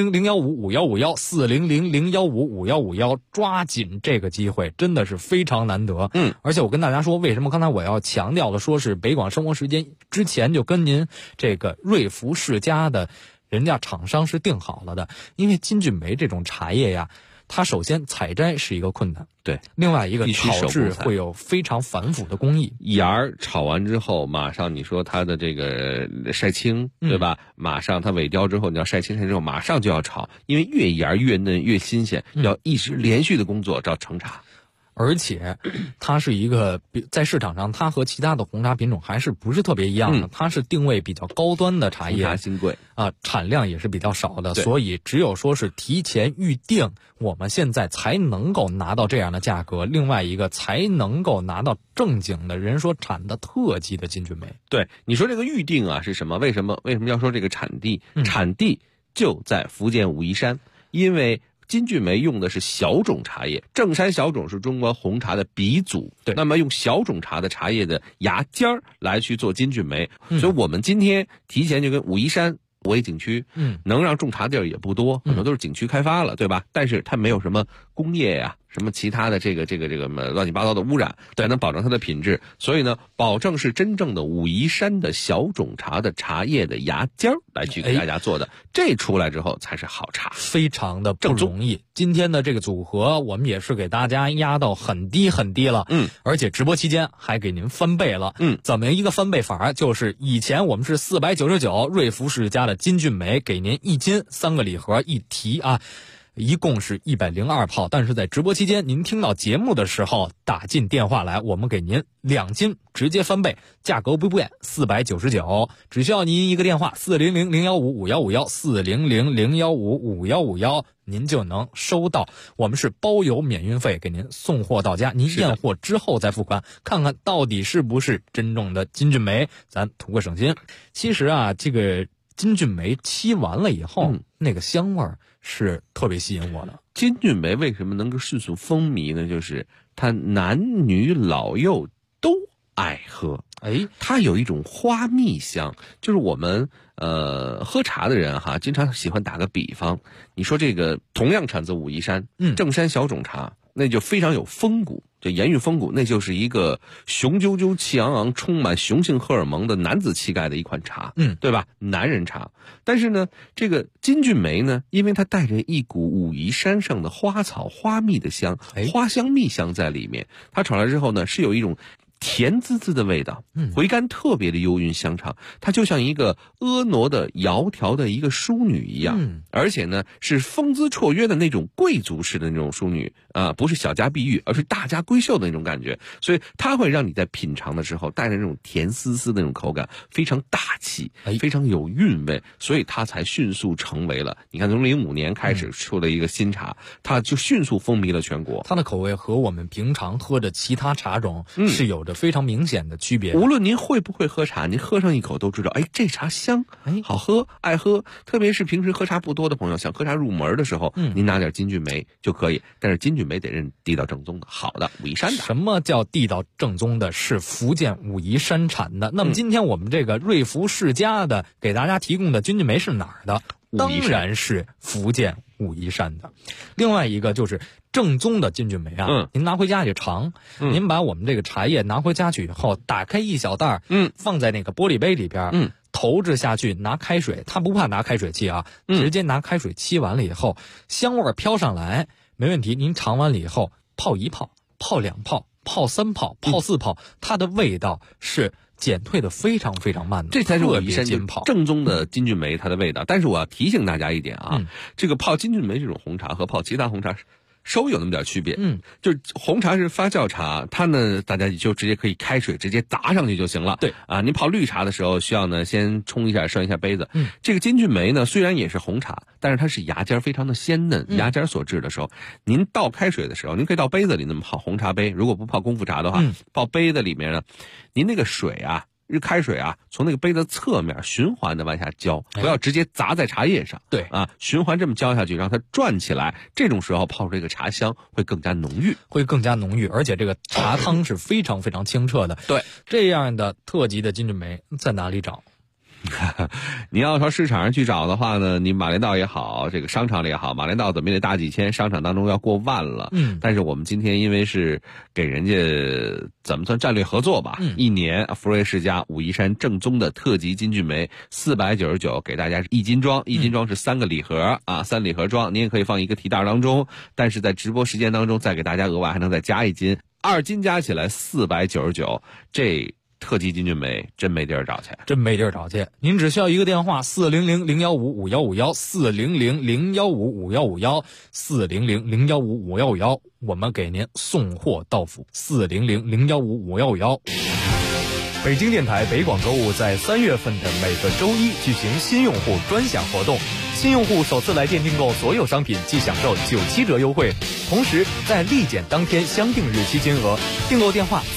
400-015-5151，400-015-5151，抓紧这个机会，真的是非常难得。而且我跟大家说，为什么刚才我要强调的说是北广生活时间之前就跟您这个瑞福世家的人家厂商是定好了的，因为金骏眉这种茶叶呀， 它首先采摘是一个困难， 对， 另外一个炒制会有非常繁复的工艺。 芽儿炒完之后，马上你说它的这个晒青，对吧？马上它萎凋之后，你要晒青之后，马上就要炒，因为越芽越嫩越新鲜，要一直连续的工作叫成茶。 而且它是一个在市场上，它和其他的红茶品种还是不是特别一样的，它是定位比较高端的茶叶， 红茶新贵啊，产量也是比较少的，所以只有说是提前预定，我们现在才能够拿到这样的价格。另外一个才能够拿到正经的人说产的特级的金骏眉。 对，你说这个预定啊是什么？为什么要说这个产地？产地就在福建武夷山，因为金骏眉用的是小种茶叶，正山小种是中国红茶的鼻祖，对，那么用小种茶的茶叶的芽尖儿来去做金骏眉，所以我们今天提前就跟武夷山五 A 景区，能让种茶地儿也不多，很多都是景区开发了，对吧？但是它没有什么工业呀、什么其他的这个乱七八糟的污染，才能保证它的品质。所以呢，保证是真正的武夷山的小种茶的茶叶的芽尖儿来去给大家做的，这出来之后才是好茶， 非常的不容易。今天的这个组合，我们也是给大家压到很低很低了，而且直播期间还给您翻倍了，怎么一个翻倍法？就是以前我们是499瑞福世家的金骏眉，给您1斤3个礼盒一提啊。一共是102泡，但是在直播期间您听到节目的时候打进电话来，我们给您2斤直接翻倍，价格不变，499，只需要您一个电话400-015-5151 400-015-5151，您就能收到，我们是包邮免运费给您送货到家，您验货之后再付款，看看到底是不是真正的金骏眉，咱图个省心。其实啊，这个金骏眉沏完了以后，那个香味儿是特别吸引我的。 金骏眉为什么能够迅速风靡呢？就是它男女老幼都爱喝，它有一种花蜜香，就是我们喝茶的人哈，经常喜欢打个比方，你说这个同样产自武夷山，正山小种茶，那就非常有风骨。这严玉风骨，那就是一个雄赳赳、气昂昂、充满雄性荷尔蒙的男子气概的一款茶，对吧？男人茶。但是呢，这个金骏眉呢，因为它带着一股武夷山上的花草花蜜的香，花香蜜香在里面，它炒来之后呢，是有一种甜滋滋的味道，回甘特别的幽韵香长，它就像一个婀娜的窈窕的一个淑女一样，而且呢是风姿绰约的那种贵族式的那种淑女啊，不是小家碧玉，而是大家闺秀的那种感觉，所以它会让你在品尝的时候带着那种甜丝丝的那种口感，非常大气，非常有韵味，所以它才迅速成为了，你看从05年开始出了一个新茶，它就迅速风靡了全国。 它的口味和我们平常喝的其他茶种是有着非常明显的区别。 无论您会不会喝茶，您喝上一口都知道，这茶香，好喝，爱喝。特别是平时喝茶不多的朋友，想喝茶入门的时候，您拿点金骏眉就可以。但是金骏眉得认地道正宗的，好的武夷山的。 什么叫地道正宗的？是福建武夷山产的。那么今天我们这个瑞福世家的给大家提供的金骏眉是哪儿的？当然是福建武夷山的。另外一个就是正宗的金骏眉啊，您拿回家去尝，您把我们这个茶叶拿回家去以后，打开一小袋，放在那个玻璃杯里边，投掷下去，拿开水，他不怕拿开水沏啊，直接拿开水沏完了以后，香味飘上来，没问题。您尝完了以后，泡1泡，泡2泡，泡3泡，泡4泡，它的味道是减退的非常非常慢的， 这才是武夷山正宗的金骏眉它的味道。但是我要提醒大家一点啊，这个泡金骏眉这种红茶和泡其他红茶稍微有那么点区别，就是红茶是发酵茶，它呢大家就直接可以开水直接砸上去就行了。对啊，您泡绿茶的时候需要呢先冲一下涮一下杯子。这个金骏眉呢虽然也是红茶，但是它是芽尖非常的鲜嫩，芽尖所制的时候，您倒开水的时候，您可以倒杯子里那么泡红茶杯，如果不泡功夫茶的话，泡杯子里面呢，您那个水啊。开水啊，从那个杯子侧面循环的往下浇，不要直接砸在茶叶上。对啊，循环这么浇下去，让它转起来，这种时候泡出这个茶香会更加浓郁， 而且这个茶汤是非常非常清澈的。对，这样的特级的金骏眉在哪里找？ 你要说市场上去找的话呢，你马连道也好，这个商场里也好，马连道怎么也得大几千，商场当中要过万了。但是我们今天因为是给人家怎么算战略合作吧，一年福瑞世家武夷山正宗的特级金骏眉499，给大家一斤装，一斤装是3个礼盒啊，3礼盒装，您也可以放一个提袋当中，但是在直播时间当中再给大家额外还能再加1斤，2斤加起来499，这特级金骏眉真没地儿找去， 真没地儿找去。您只需要一个电话400-015-5151，400-015-5151，400-015-5151，我们给您送货到府，400-015-5151。北京电台北广购物在3月份的每个周一举行新用户专享活动，新用户首次来电订购所有商品即享受97折优惠，同时在立减当天相定日期金额，订购电话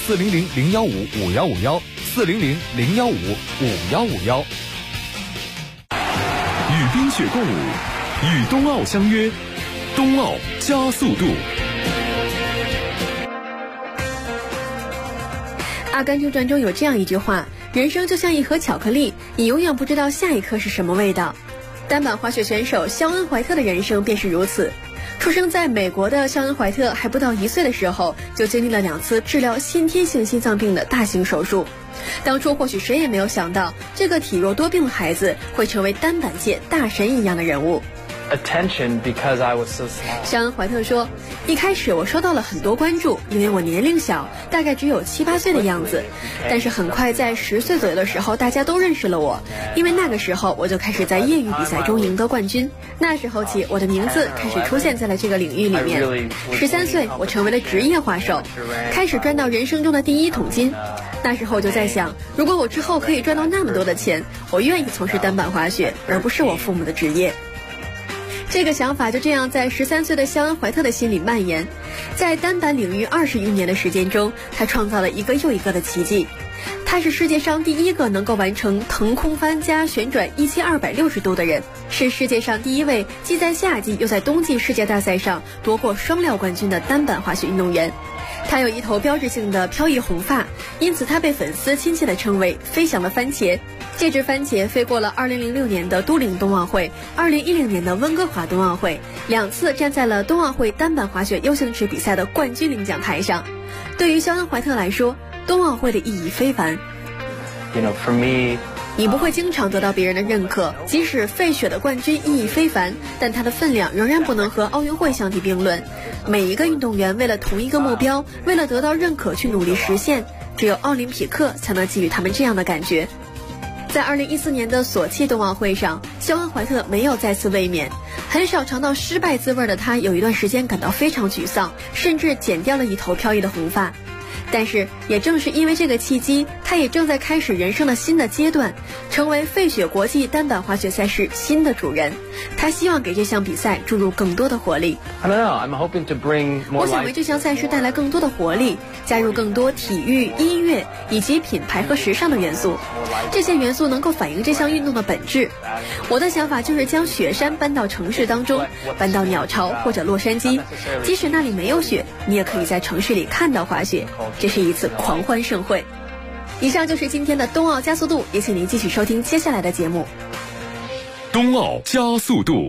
400-015-5151，400-015-5151。 与冰雪共舞，与冬奥相约，冬奥加速度。 《阿甘正传》中有这样一句话：人生就像一盒巧克力，你永远不知道下一颗是什么味道。单板滑雪选手肖恩·怀特的人生便是如此。出生在美国的肖恩·怀特还不到1岁的时候，就经历了2次治疗先天性心脏病的大型手术。当初或许谁也没有想到，这个体弱多病的孩子会成为单板界大神一样的人物。肖恩·怀特说，一开始我收到了很多关注，因为我年龄小，大概只有7、8岁的样子。但是很快在10岁左右的时候，大家都认识了我，因为那个时候我就开始在业余比赛中赢得冠军。那时候起，我的名字开始出现在了这个领域里面。13岁，我成为了职业滑手，开始赚到人生中的第1桶金。那时候就在想，如果我之后可以赚到那么多的钱，我愿意从事单板滑雪，而不是我父母的职业。这个想法就这样在13岁的肖恩·怀特的心里蔓延。在单板领域20余年的时间中，他创造了一个又一个的奇迹。他是世界上第1个能够完成腾空翻加旋转1260度的人，是世界上第1位既在夏季又在冬季世界大赛上夺过双料冠军的单板滑雪运动员。他有一头标志性的飘逸红发，因此他被粉丝亲切地称为飞翔的番茄。这只番茄飞过了2006年的都灵冬奥会、2010年的温哥华冬奥会，2次站在了冬奥会单板滑雪 U 型池比赛的冠军领奖台上。对于肖恩·怀特来说，冬奥会的意义非凡。你不会经常得到别人的认可，即使费雪的冠军意义非凡，但它的分量仍然不能和奥运会相提并论。每一个运动员为了同一个目标，为了得到认可去努力实现，只有奥林匹克才能给予他们这样的感觉。在2014年的索契冬奥会上，肖恩·怀特没有再次卫冕，很少尝到失败滋味的他有一段时间感到非常沮丧，甚至剪掉了一头飘逸的红发。但是也正是因为这个契机，他也正在开始人生的新的阶段，成为费雪国际单板滑雪赛事新的主人。他希望给这项比赛注入更多的活力。我想为这项赛事带来更多的活力，加入更多体育、音乐以及品牌和时尚的元素。这些元素能够反映这项运动的本质。我的想法就是将雪山搬到城市当中，搬到鸟巢或者洛杉矶，即使那里没有雪，你也可以在城市里看到滑雪。这是一次狂欢盛会。以上就是今天的冬奥加速度，也请您继续收听接下来的节目。 冬奥加速度。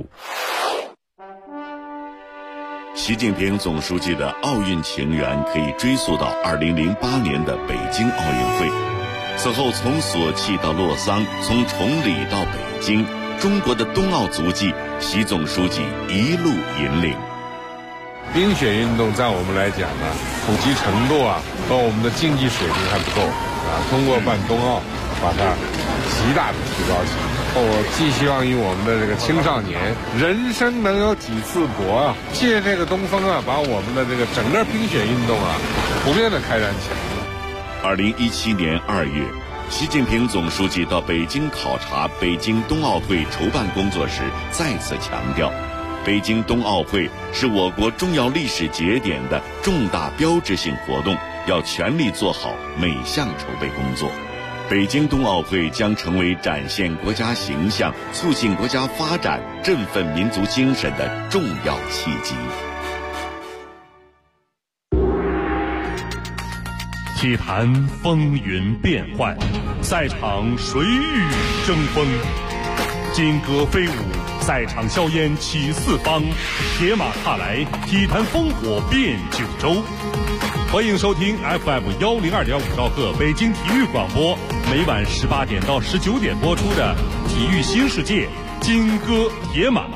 习近平总书记的奥运情缘可以追溯到2008年的北京奥运会。此后从索契到洛桑，从崇礼到北京，中国的冬奥足迹，习总书记一路引领。 冰雪运动在我们来讲呢，普及程度和我们的竞技水平还不够通过办冬奥把它极大的提高起来。我寄希望于我们的这个青少年，人生能有几次搏借这个东风把我们的这个整个冰雪运动普遍的开展起来。 2017年2月，习近平总书记到北京考察北京冬奥会筹办工作时，再次强调，北京冬奥会是我国重要历史节点的重大标志性活动，要全力做好每项筹备工作。北京冬奥会将成为展现国家形象、促进国家发展、振奋民族精神的重要契机。 体坛风云变幻，赛场谁与争锋？金戈飞舞，赛场硝烟起四方，铁马踏来，体坛烽火遍九州。欢迎收听 FM102.5兆赫北京体育广播，每晚18点到19点播出的《体育新世界》金戈铁马。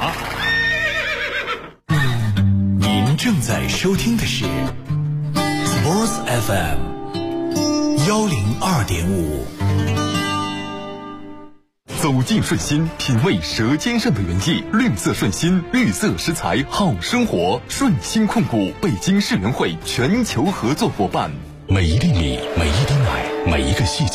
您正在收听的是 Sports FM102.5。 走进顺心，品味舌尖上的原迹。绿色顺心，绿色食材好生活。顺心控股北京世园会全球合作伙伴。 每一粒米，每一滴奶，每一个细节。